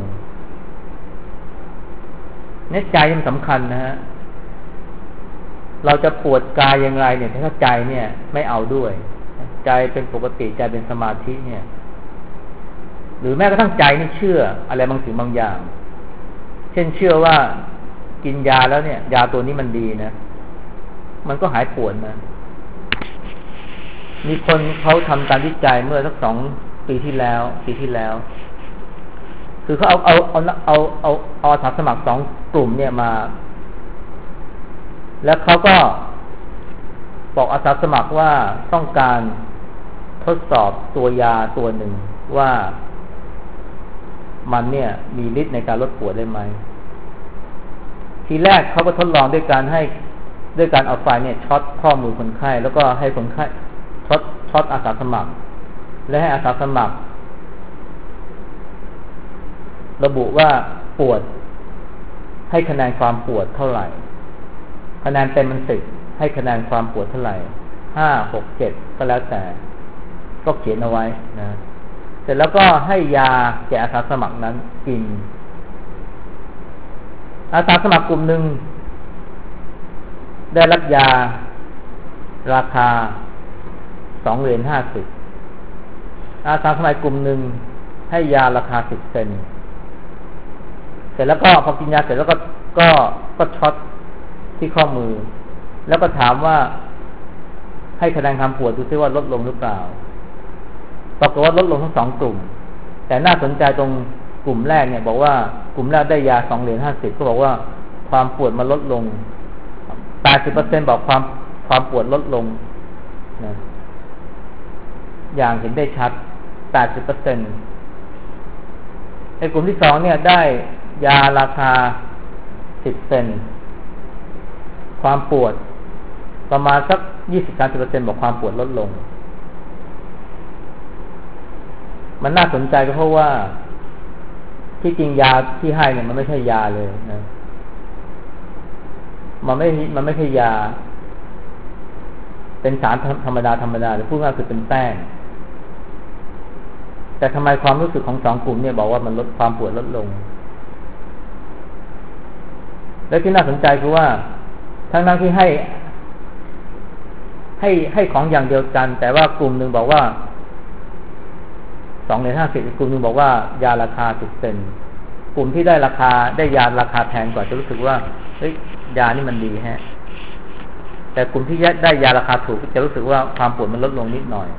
เนี่ยใจมันสำคัญนะฮะเราจะปวดกายอย่างไรเนี่ยถ้าใจเนี่ยไม่เอาด้วยใจเป็นปกติใจเป็นสมาธิเนี่ยหรือแม้กระทั่งใจนี่เชื่ออะไรบางสิ่งบางอย่างเช่นเชื่อว่ากินยาแล้วเนี่ยยาตัวนี้มันดีนะมันก็หายปวดนะมีคนเขาทำการวิจัยเมื่อสักสองปีที่แล้วปีที่แล้วคือเขาเอาเอาเอาเอาเอาเอาอาสาสมัครสองกลุ่มเนี่ยมาแล้วเขาก็บอกอาสาสมัครว่าต้องการทดสอบตัวยาตัวหนึ่งว่ามันเนี่ยมีฤทธิ์ในการลดปวดได้ไหมทีแรกเขาก็ทดลองด้วยการให้ด้วยการเอาไฟเนี่ยช็อตข้อมือคนไข้แล้วก็ให้คนไข้ช็อตช็อตอาสาสมัครและให้อาสาสมัครระบุว่าปวดให้คะแนนความปวดเท่าไหร่คะแนนเต็มมันสิบให้คะแนนความปวดเท่าไหร่ห้าหกเจ็ดก็แล้วแต่ก็เขียนเอาไว้นะเสร็จแล้วก็ให้ยาแก่อาสาสมัครนั้นกินอาสาสมัครกลุ่มหนึ่งได้รับยาราคาสองเหรียญห้าสิบอาสาสมัครกลุ่มหนึ่งให้ยาราคาสิบเซนเสร็จแล้วก็พอกินยาเสร็จแล้วก็ก็ก็ช็อตที่ข้อมือแล้วก็ถามว่าให้คะแนนความปวดดูซิว่าลดลงหรือเปล่าปรากฏว่าลดลงทั้งสองกลุ่มแต่น่าสนใจตรงกลุ่มแรกเนี่ยบอกว่ากลุ่มแรกได้ยาสองเหรียญห้าสิบก็บอกว่าความปวดมันลดลงแปดสิบเปอร์เซ็นต์บอกความความปวดลดลงนะอย่างเห็นได้ชัดแปดสิบเปอร์เซ็นต์ไอ้กลุ่มที่สองเนี่ยได้ยาราคาสิบเซนความปวดประมาณสัก ยี่สิบถึงสามสิบเปอร์เซ็นต์ บอกความปวดลดลงมันน่าสนใจก็เพราะว่าที่จริงยาที่ให้เนี่ยมันไม่ใช่ยาเลยนะมันไม่มันไม่ใช่ยาเป็นสารธรรมดาธรรมดาหรือพูดง่ายคือเป็นแป้งแต่ทำไมความรู้สึกของสองกลุ่มเนี่ยบอกว่ามันลดความปวดลดลงและที่น่าสนใจคือว่าทั้งนั้นที่ให้ให้ให้ของอย่างเดียวกันแต่ว่ากลุ่มหนึ่งบอกว่าสองเหรียญห้าสิบอีกกลุ่มหนึ่งบอกว่ายาราคาสิบเซนกลุ่มที่ได้ราคาได้ยาราคาแพงกว่าจะรู้สึกว่าเฮ้ยยานี่มันดีฮะแต่กลุ่มที่ได้ยาราคาถูกจะรู้สึกว่าความปวดมันลดลงนิดหน่อย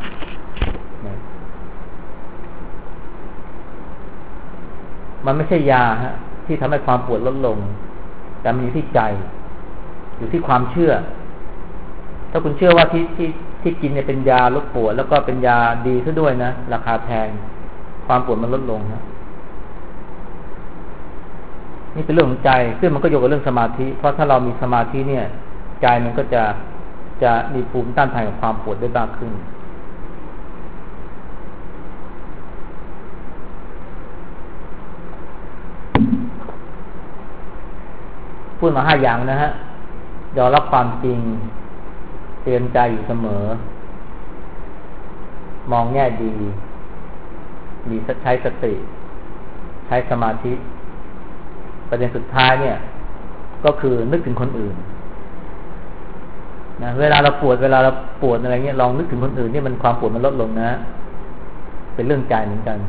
มันไม่ใช่ยาฮะที่ทำให้ความปวดลดลงแต่มันอยู่ที่ใจอยู่ที่ความเชื่อถ้าคุณเชื่อว่าที่ที่ที่กินเนี่ยเป็นยาลดปวดแล้วก็เป็นยาดีซะด้วยนะราคาแพงความปวดมันลดลงนะนี่เป็นเรื่องของใจซึ่งมันก็โยงกับเรื่องสมาธิเพราะถ้าเรามีสมาธิเนี่ยใจมันก็จะจะมีภูมิต้านทานกับความปวดได้มากขึ้นพูดมาห้าอย่างนะฮะยอมรับความจริงเตรียมใจอยู่เสมอมองแง่ดีมีใช้สติใช้สมาธิประเด็นสุดท้ายเนี่ยก็คือนึกถึงคนอื่นนะเวลาเราปวดเวลาเราปวดอะไรเงี้ยลองนึกถึงคนอื่นนี่มันความปวดมันลดลงนะเป็นเรื่องใจเหมือนกัน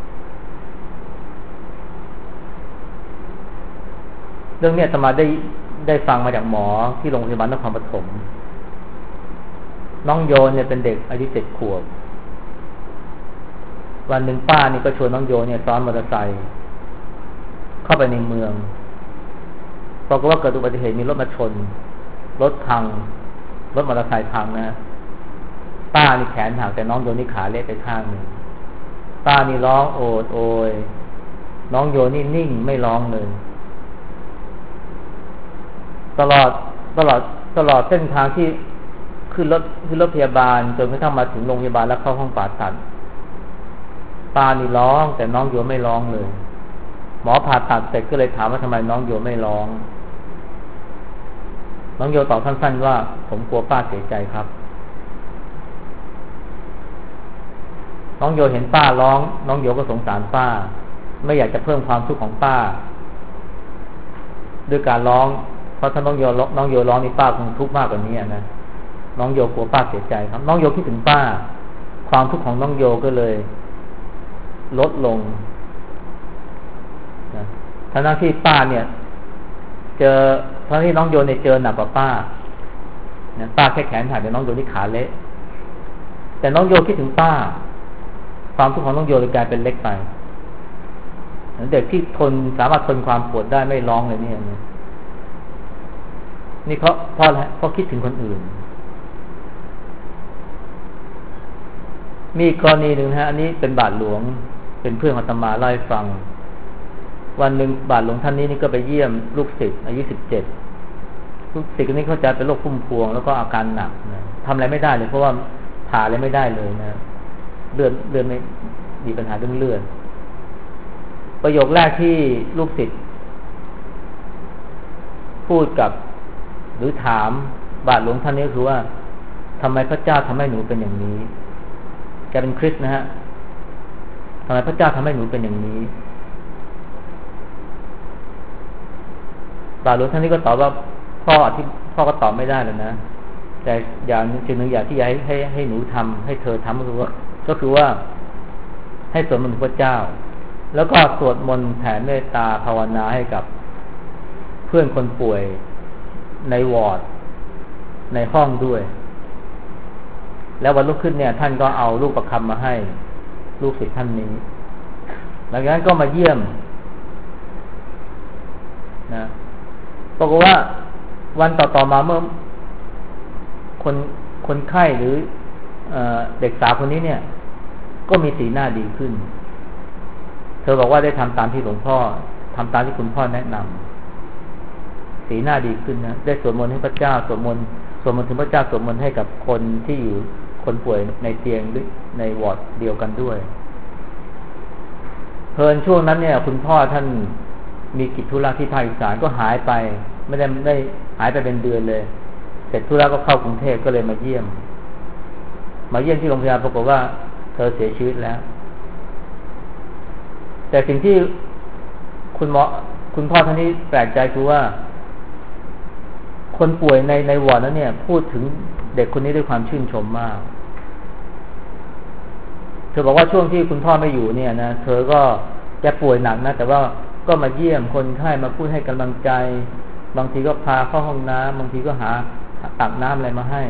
เรื่องนี้อาตมาได้ได้ฟังมาจากหมอที่โรงพยาบาลนครปฐมน้องโยนเนี่ยเป็นเด็กอายุเจ็ดขวบวันหนึ่งป้านี่ก็ชวนน้องโยนเนี่ยซ้อนมอเตอร์ไซค์เข้าไปในเมืองปรากฏว่าเกิดอุบัติเหตุมีรถมาชนรถพังรถมอเตอร์ไซค์พังนะป้านี่แขนหักแต่น้องโยนนี่ขาเละไปข้างหนึ่งป้านี่ร้องโอดโอยน้องโยนนี่นิ่งไม่ร้องเลยตลอดตลอดตลอดเส้นทางที่ขึ้นรถขึ้นรถพยาบาลจนกระทั่งมาถึงโรงพยาบาลแล้วเข้าห้องผ่าตัดป้านี่ร้องแต่น้องโยไม่ร้องเลยหมอผ่าตัดเสร็จก็เลยถามว่าทำไมน้องโยไม่ร้องน้องโยตอบสั้นๆว่าผมกลัวป้าเสียใจครับน้องโยเห็นป้าร้องน้องโยก็สงสารป้าไม่อยากจะเพิ่มความทุกข์ของป้าด้วยการร้องเพราะถ้าน้องโยน้องโยร้องนี่ป้าคงทุกข์มากกว่านี้นะน้องโยกลัวป้าเสียใจครับน้องโยคิดถึงป้าความทุกข์ของน้องโยก็เลยลดลงนะทั้งที่ป้าเนี่ยเจอทั้งที่น้องโยเนี่ยเจอหนักกว่าป้านะป้าแค่แขนหักแต่น้องโยนี่ขาเละแต่น้องโยคิดถึงป้าความทุกข์ของน้องโยเลยกลายเป็นเล็กไปเด็กที่ทนสามารถทนความปวดได้ไม่ร้องเลยเนี่ยนี่เขาเพราะอะไรเพราะคิดถึงคนอื่นมีกรณีหนึ่งนะฮะอันนี้เป็นบาทหลวงเป็นเพื่อนของอาตมาเล่าให้ฟังวันหนึ่งบาทหลวงท่านนี้นี่ก็ไปเยี่ยมลูกศิษย์อายุสิบเจ็ดลูกศิษย์คนนี้เขาจะเป็นโรคพุ่มพวงแล้วก็อาการหนักนะทำอะไรไม่ได้เลยเพราะว่าผ่าอะไรไม่ได้เลยนะเลือดเลือดไม่มีปัญหาเรื่องเลือดประโยคแรกที่ลูกศิษย์พูดกับหรือถามบาทหลวงท่านนี้คือว่าทำไมพระเจ้าทำให้หนูเป็นอย่างนี้แกเป็นคริสต์นะฮะทำไมพระเจ้าทำให้หนูเป็นอย่างนี้บาทหลวงท่านนี้ก็ตอบว่าพ่อที่พ่อก็ตอบไม่ได้เลยนะแต่อย่างสิ่งหนึ่งอย่างที่อยากให้ให้ให้หนูทำให้เธอทำก็คือว่าก็คือว่าให้สวดมนต์ถึงพระเจ้าแล้วก็สวดมนต์แผ่เมตตาภาวนาให้กับเพื่อนคนป่วยในวอร์ดในห้องด้วยแล้ววันรุ่งขึ้นเนี่ยท่านก็เอาลูกประคำมาให้ลูกศิษย์ท่านนี้หลังจากนั้นก็มาเยี่ยมนะปรากฏว่าวันต่อๆมาเมื่อคนคนไข้หรือเอ่อเด็กสาวคนนี้เนี่ยก็มีสีหน้าดีขึ้นเธอบอกว่าได้ทำตามที่หลวงพ่อทำตามที่คุณพ่อแนะนำสีหน้าดีขึ้นนะได้สวดมนต์ให้พระเจ้าสวดมนต์สวดมนต์ถึงพระเจ้าสวดมนต์ให้กับคนที่อยู่คนป่วยในเตียงหรือในวอร์ดเดียวกันด้วยเพลินช่วงนั้นเนี่ยคุณพ่อท่านมีกิจธุระที่ภาคอีสานก็หายไปไม่ได้ไม่ได้หายไปเป็นเดือนเลยเสร็จธุระก็เข้ากรุงเทพก็เลยมาเยี่ยมมาเยี่ยมที่โรงพยาบาลปรากฏว่าเธอเสียชีวิตแล้วแต่สิ่งที่คุณหมอคุณพ่อท่านนี้แปลกใจคือว่าคนป่วยในในวอร์ดนั้นเนี่ยพูดถึงเด็กคนนี้ด้วยความชื่นชมมากเธอบอกว่าช่วงที่คุณพ่อไม่อยู่เนี่ยนะเธอก็แกป่วยหนักนะแต่ว่าก็มาเยี่ยมคนไข้มาพูดให้กำลังใจบางทีก็พาเข้าห้องน้ำบางทีก็หาตักน้ำอะไรมาให้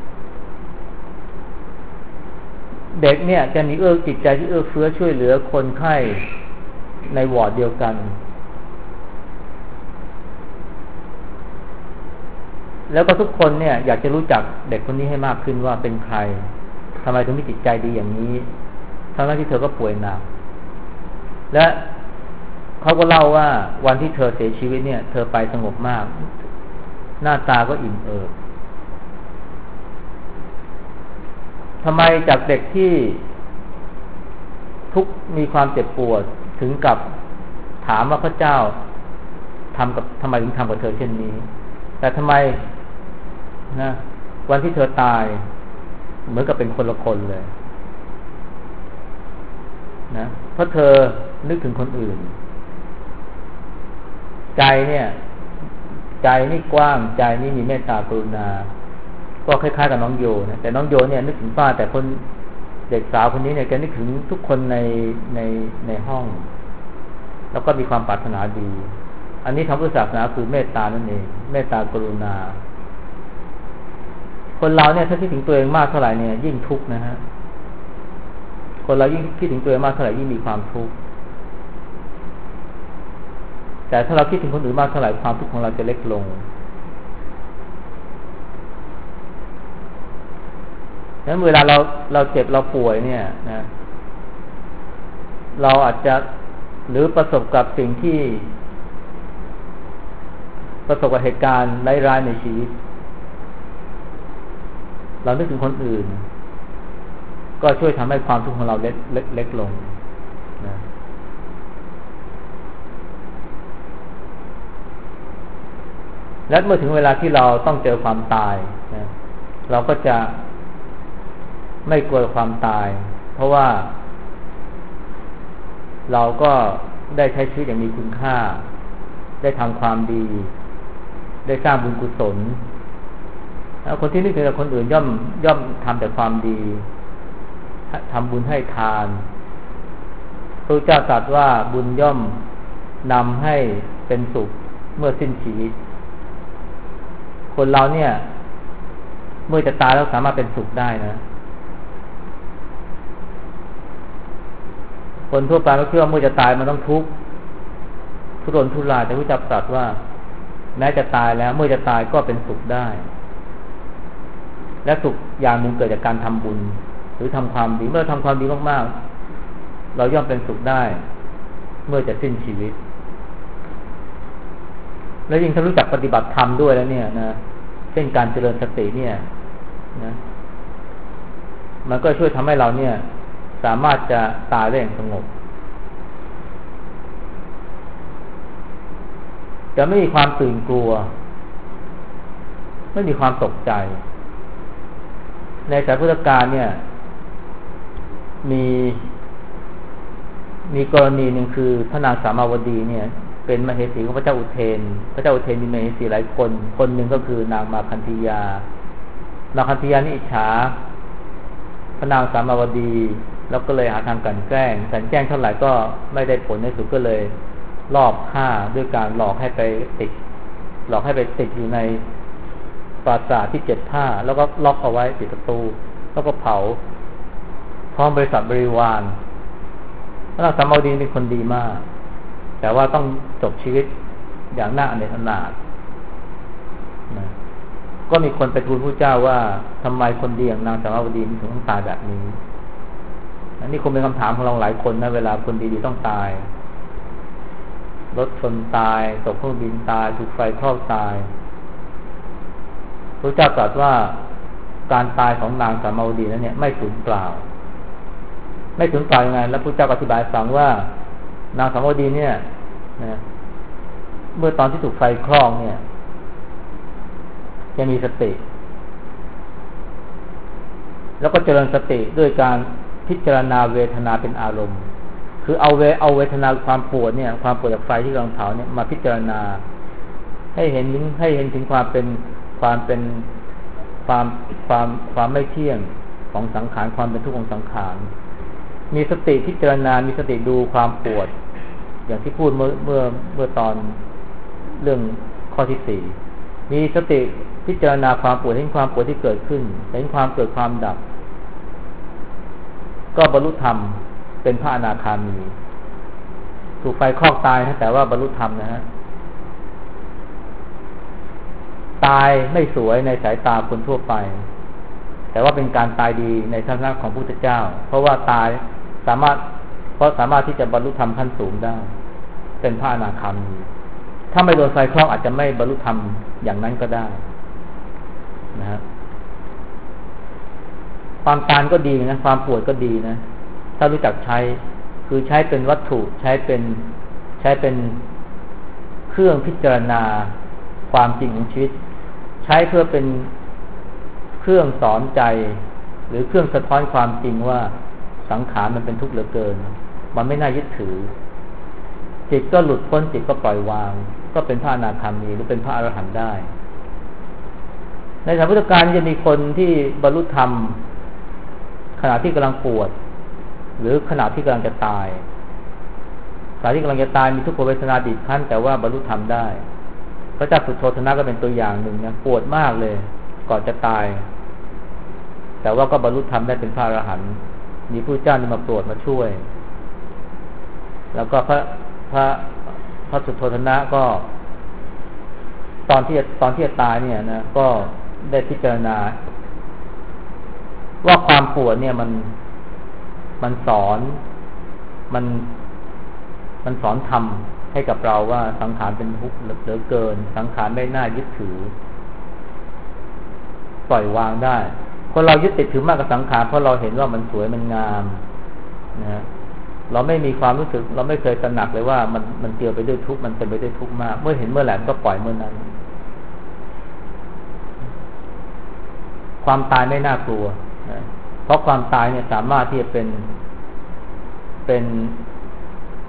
เด็กเนี่ยจะมีเอื้อจิตใจที่เอื้อเฟื้อช่วยเหลือคนไข้ในวอร์ดเดียวกันแล้วก็ทุกคนเนี่ยอยากจะรู้จักเด็กคนนี้ให้มากขึ้นว่าเป็นใครทำไมถึงมีจิตใจดีอย่างนี้ทั้งที่เธอก็ป่วยหนักและเขาก็เล่าว่าวันที่เธอเสียชีวิตเนี่ยเธอไปสงบมากหน้าตาก็อิ่มเอิบทำไมจากเด็กที่ทุกมีความเจ็บปวดถึงกับถามว่าพระเจ้าทำกับทำไมถึงทำกับเธอเช่นนี้แต่ทำไมนะวันที่เธอตายเหมือนกับเป็นคนละคนเลยนะเพราะเธอนึกถึงคนอื่นใจเนี่ยใจนี่กว้างใจนี่มีเมตตากรุณาก็คล้ายๆกับน้องโยนะแต่น้องโยเนี่ยนึกถึงป้าแต่คนเด็กสาวคนนี้เนี่ยแกนึกถึงทุกคนในในในห้องแล้วก็มีความปรารถนาดีอันนี้ทางพุทธศาสนาคือเมตตานั่นเองเมตตากรุณาคนเราเนี่ยถ้าคิดถึงตัวเองมากเท่าไหร่เนี่ยยิ่งทุกข์นะฮะคนเรายิ่งคิดถึงตัวเองมากเท่าไหร่ยิ่งมีความทุกข์แต่ถ้าเราคิดถึงคนอื่นมากเท่าไหร่ความทุกข์ของเราจะเล็กลงดังนั้นเวลาเราเราเจ็บเราป่วยเนี่ยนะเราอาจจะหรือประสบกับสิ่งที่ประสบกับเหตุการณ์ร้ายๆในชีวิตเรานึกถึงคนอื่นก็ช่วยทำให้ความทุกข์ของเราเล็กเล็กเล็กลงนะและเมื่อถึงเวลาที่เราต้องเจอความตายนะเราก็จะไม่กลัวความตายเพราะว่าเราก็ได้ใช้ชีวิตอย่างมีคุณค่าได้ทำความดีได้สร้างบุญกุศลคนที่นึกถึงคนอื่นย่อมย่อมทำแต่ความดีทำบุญให้ทานพระเจ้าตรัสว่าบุญย่อมนำให้เป็นสุขเมื่อสิ้นชีวิตคนเราเนี่ยเมื่อจะตายแล้วสามารถเป็นสุขได้นะคนทั่วไปก็คิดว่าเมื่อจะตายมันต้องทุกข์ทุรนทุรายแต่พระเจ้าตรัสว่าแม้จะตายแล้วเมื่อจะตายก็เป็นสุขได้และสุขอย่างหนึ่งเกิดจากการทำบุญหรือทำความดีเมื่อทำความดีมากๆเราย่อมเป็นสุขได้เมื่อจะสิ้นชีวิตแล้วยิ่งถ้ารู้จักปฏิบัติธรรมด้วยแล้วเนี่ยนะเช่นการเจริญสติเนี่ยนะมันก็ช่วยทำให้เราเนี่ยสามารถจะตายได้อย่างสงบจะไม่มีความตื่นกลัวไม่มีความตกใจในสายพุทธกาลเนี่ยมีมีกรณีหนึ่งคือพระนางสามาวดีเนี่ยเป็นมเหสีของพระเจ้าอุเทนพระเจ้าอุเทนมีมเหสีหลายคนคนหนึ่งก็คือนางมาคันธียามาคันธียานี่อิจฉาพระนางสามาวดีแล้วก็เลยหาทางกลั่นแกล้งกลั่นแกล้งเท่าไหร่ก็ไม่ได้ผลในสุดก็เลยลอบฆ่าด้วยการหลอกให้ไปติดหลอกให้ไปติดอยู่ในปราสาทที่เจ็ดผ้าแล้วก็ล็อกเอาไว้ปิดประตูแล้วก็เผาพร้อมบริษัทบริวารพระนางสามาวดีเป็นคนดีมากแต่ว่าต้องจบชีวิตอย่างน่าอเนจอนาถนะก็มีคนไปทูลพระเจ้าว่าทำไมคนดีอย่างนางสามาวดีถึงต้องตายแบบนี้อันนี้คงเป็นคำถามของเราหลายคนนะเวลาคนดีๆต้องตายรถชนตายตกเครื่องบินตายถูกไฟคลอกตายพระเจ้าตรัสว่าการตายของนางสามาวดีนั้นเนี่ยไม่สูญเปล่าไม่สูญเปล่ายังไงแล้วพระเจ้าอธิบายฟังว่านางสามาวดีเนี่ยนะเมื่อตอนที่ถูกไฟคลอกเนี่ยจะมีสติแล้วก็เจริญสติด้วยการพิจารณาเวทนาเป็นอารมณ์คือเอาเวเอาเวทนาความปวดเนี่ยความปวดจากไฟที่กำลังเผาเนี่ยมาพิจารณาให้เห็นถึงให้เห็นถึงความเป็นความเป็นความความความไม่เที่ยงของสังขารความเป็นทุกข์ของสังขารมีสติพิจารณามีสติดูความปวดอย่างที่พูดเมื่อเมื่อเมื่อตอนเรื่องข้อที่สี่มีสติพิจารณาความปวดเห็นความปวดที่เกิดขึ้นเห็นความเกิดความดับก็บรรลุธรรมเป็นพระอนาคามีถูกไฟคลอกตายนะแต่ว่าบรรลุธรรมนะฮะตายไม่สวยในสายตาคนทั่วไปแต่ว่าเป็นการตายดีในทัศนะของพระพุทธเจ้าเพราะว่าตายสามารถเพราะสามารถที่จะบรรลุธรรมขั้นสูงได้เป็นพระอนาคามีถ้าไม่โดนไฟคลอกอาจจะไม่บรรลุธรรมอย่างนั้นก็ได้นะฮะความตายก็ดีนะความปวดก็ดีนะถ้ารู้จักใช้คือใช้เป็นวัตถุใช้เป็นใช้เป็นเครื่องพิจารณาความจริงของชีวิตใช้เพื่อเป็นเครื่องสอนใจหรือเครื่องสะท้อนความจริงว่าสังขารมันเป็นทุกข์เหลือเกินมันไม่น่ายึดถือจิตก็หลุดพ้นจิตก็ปล่อยวางก็เป็นพระอนาคามีหรือเป็นพระอรหันต์ได้ในสมัยพุทธกาลจะมีคนที่บรรลุธรรมขณะที่กำลังปวดหรือขณะที่กำลังจะตายขณะที่กำลังจะตายมีทุกขเวทนาบีบคั้นแต่ว่าบรรลุธรรมได้พระเจ้าสุโธทนะก็เป็นตัวอย่างหนึ่งนะปวดมากเลยก่อนจะตายแต่ว่าก็บรรลุธรรมได้เป็นพระอรหันต์มีผู้เจ้านี่มาโปรดมาช่วยแล้วก็พระพระพระสุโธทนะก็ตอนที่ตอนที่จะตายเนี่ยนะก็ได้พิจารณาว่าความปวดเนี่ยมันมันสอนมันมันสอนธรรมให้กับเราว่าสังขารเป็นทุกข์เหลือเกินสังขารไม่น่ายึดถือปล่อยวางได้คนเรายึดติดถือมากกับสังขารเพราะเราเห็นว่ามันสวยมันงามนะเราไม่มีความรู้สึกเราไม่เคยตระหนักเลยว่ามันมันเกี่ยวไปด้วยทุกข์มันเป็นไปด้วยทุกข์มากเมื่อเห็นเมื่อไหร่ก็ปล่อยเมื่อนั้นความตายไม่น่ากลัวนะเพราะความตายเนี่ยสามารถที่จะเป็นเป็น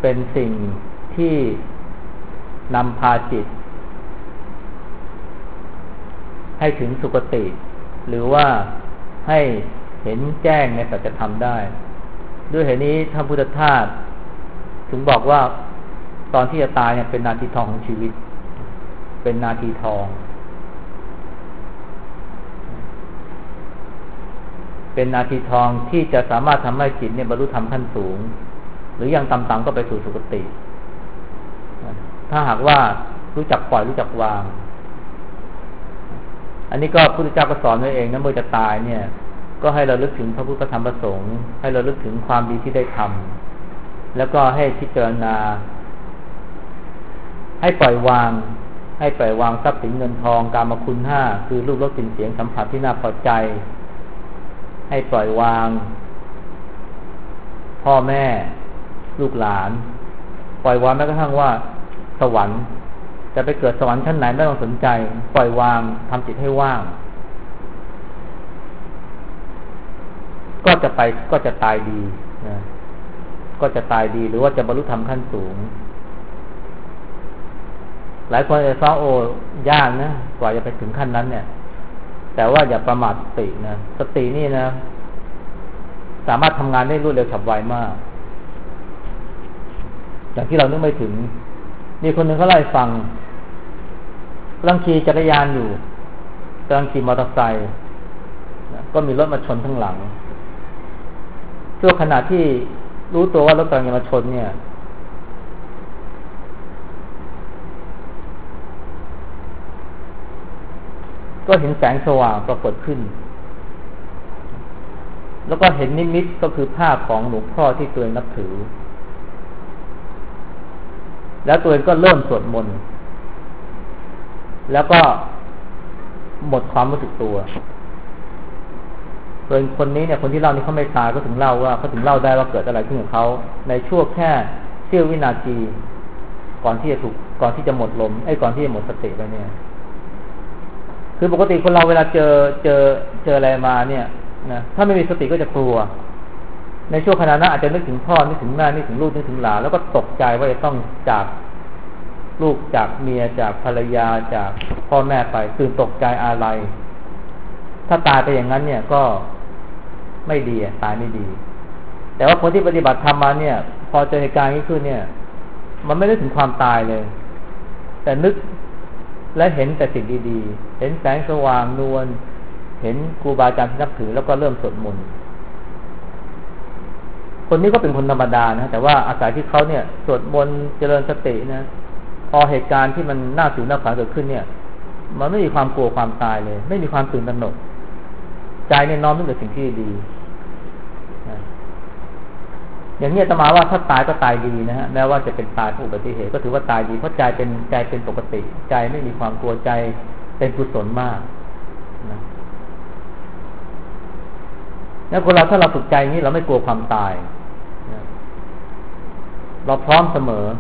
เป็นสิ่งที่นำพาจิตให้ถึงสุคติหรือว่าให้เห็นแจ้งในสัจธรรมได้ด้วยเหตุนี้ท่านพุทธทาสถึงบอกว่าตอนที่จะตายเนี่ยเป็นนาทีทองของชีวิตเป็นนาทีทองเป็นนาทีทองที่จะสามารถทำให้จิตเนี่ยบรรลุธรรมขั้นสูงหรือยังต่ำๆก็ไปสู่สุคติถ้าหากว่ารู้จักปล่อยรู้จักวางอันนี้ก็พระพุทธเจ้าก็สอนไว้เองนะเมื่อจะตายเนี่ยก็ให้เราลึกถึงพระพุทธธรรมประสงค์ให้เราลึกถึงความดีที่ได้ทำแล้วก็ให้พิจารณาให้ปล่อยวางให้ปล่อยวางทรัพย์สินเงินทองกามคุณห้าคือรูปรสกลิ่นเสียงสัมผัสที่น่าพอใจให้ปล่อยวางพ่อแม่ลูกหลานปล่อยวางแม้กระทั่งว่าสวรรค์จะไปเกิดสวรรค์ชั้นไหนไม่ต้องสนใจปล่อยวางทำจิตให้ว่างก็จะไปก็จะตายดีนะก็จะตายดีหรือว่าจะบรรลุธรรมขั้นสูงหลายคนจะซ้อโอยากนะกว่าจะไปถึงขั้นนั้นเนี่ยแต่ว่าอย่าประมาทสตินะสตินี่นะสามารถทำงานได้รวดเร็วฉับไวมากอย่างที่เรานึกไม่ถึงมีคนหนึ่งเขาเล่าให้ฟังกำลังขี่จักรยานอยู่กำลังขี่มอเตอร์ไซค์ก็มีรถมาชนข้างหลังช่วงขณะที่รู้ตัวว่ารถกำลังจะมาชนเนี่ยก็เห็นแสงสว่างปรากฏขึ้นแล้วก็เห็นนิมิตก็คือภาพของหลวงพ่อที่ตัวเองนับถือแล้วตัวเองก็เริ่มสวดมนต์แล้วก็หมดความรู้สึกตัวโดยคนนี้เนี่ยคนที่เล่านี่เขาไม่ตายก็ถึงเล่าว่าเขาถึงเล่าได้ว่าเกิดอะไรขึ้นกับเขาในช่วงแค่เสี้ยววินาทีก่อนที่จะถูกก่อนที่จะหมดลมไอ้ก่อนที่จะหมดสติไปเนี่ยคือปกติคนเราเวลาเจอเจอเจออะไรมาเนี่ยนะถ้าไม่มีสติก็จะกลัวในช่วงขณะนั้นอาจจะนึกถึงพ่อนึกถึงแม่นึกถึงลูกนึกถึงหลานแล้วก็ตกใจว่าจะต้องจากลูกจากเมียจากภรรยาจากพ่อแม่ไปตื่นตกใจอาลัยถ้าตายไปอย่างนั้นเนี่ยก็ไม่ดีอ่ะตายไม่ดีแต่ว่าคนที่ปฏิบัติธรรมมาเนี่ยพอเจอเหตุการณ์นี้ขึ้นเนี่ยมันไม่ได้ถึงความตายเลยแต่นึกและเห็นแต่สิ่งดีๆเห็นแสงสว่างนวลเห็นครูบาอาจารย์ที่นับถือแล้วก็เริ่มสวดมนต์คนนี้ก็เป็นคนธรรมดานะแต่ว่าอาศัยที่เขาเนี่ยสวดมนต์เจริญสตินะพอเหตุการณ์ที่มันน่าสูญน่าขวัญเกิดขึ้นเนี่ยมันไม่มีความกลัวความตายเลยไม่มีความตื่นตระหนกใจเนี่ยน้อมนึกแต่สิ่งที่ดีนะอย่างนี้อาตมาว่าถ้าตายก็ตายดีนะฮะแม้ว่าจะเป็นตายเพราะอุบัติเหตุก็ถือว่าตายดีเพราะใจเป็นใจเป็นปกติใจไม่มีความกลัวใจเป็นกุศลมากนะแล้วคนเราถ้าเราฝึกใจนี้เราไม่กลัวความตายนะเราพร้อมเสมอ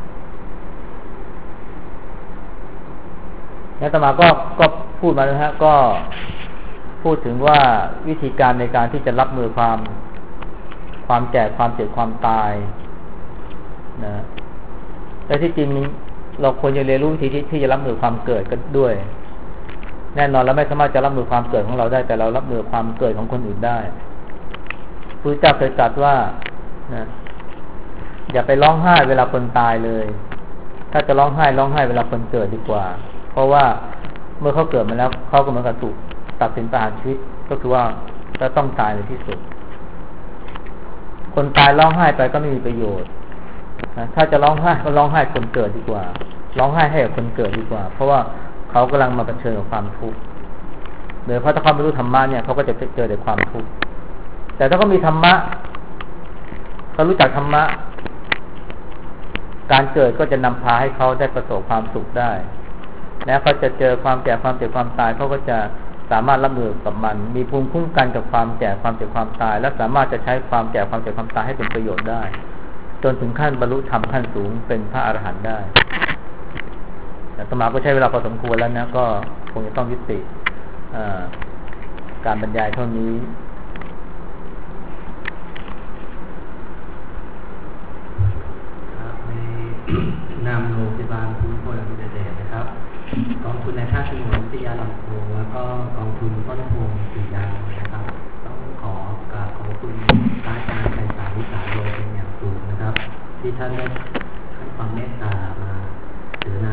อาตมาก็ก็พูดมานะฮะก็พูดถึงว่าวิธีการในการที่จะรับมือความความแก่ความเจ็บความตายนะแต่ที่จริงเราควรจะเรียนรู้วิธีที่ที่จะรับมือความเกิดกันด้วยแน่นอนเราไม่สามารถจะรับมือความเกิดของเราได้แต่เรารับมือความเกิดของคนอื่นได้พระเจ้าเคยตรัสว่านะอย่าไปร้องไห้เวลาคนตายเลยถ้าจะร้องไห้ร้องไห้เวลาคนเกิดดีกว่าเพราะว่าเมื่อเขาเกิดมาแล้วเขาก็เหมือนกับถูกตัดสินประหารชีวิตก็คือว่าจะต้องตายในที่สุดคนตายร้องไห้ไปก็ไม่มีประโยชน์นะถ้าจะร้องไห้ก็ร้องไห้คนเกิดดีกว่าร้องไห้ให้กับคนเกิดดีกว่าเพราะว่าเขากำลังมาเผชิญกับความทุกข์โดยเพราะถ้าเขาไม่รู้ธรรมะเนี่ยเขาก็จะเจอแต่ความทุกข์แต่ถ้าเขามีธรรมะเขารู้จักธรรมะการเกิดก็จะนำพาให้เขาได้ประสบความสุขได้และเขาจะเจอความแก่ความเจ็บความตายเขาก็จะสามารถรับมือกับมันมีภูมิคุ้มกันกับความแก่ความเจ็บความตายและสามารถจะใช้ความแก่ความเจ็บความตายให้เป็นประโยชน์ได้จนถึงขั้นบรรลุธรรมขั้นสูงเป็นพระอรหันต์ได้แต่สมาก็ใช้เวลาพอสมควรแล้วนะก็คงจะต้องยุติการบรรยายเท่านี้ำโรงพยาบาลภูมิพลอดุลยเดชนะครับกองทุนในภาคสงวนวิทยาลำโพงแล้วก็กองทุนต้นโพงสียางนะครับต้องขอกราบขอบคุณพระอาจารย์ไพศาลวิสาโลเป็นอย่างสูงนะครับที่ท่านได้ให้ความเมตตามาถือ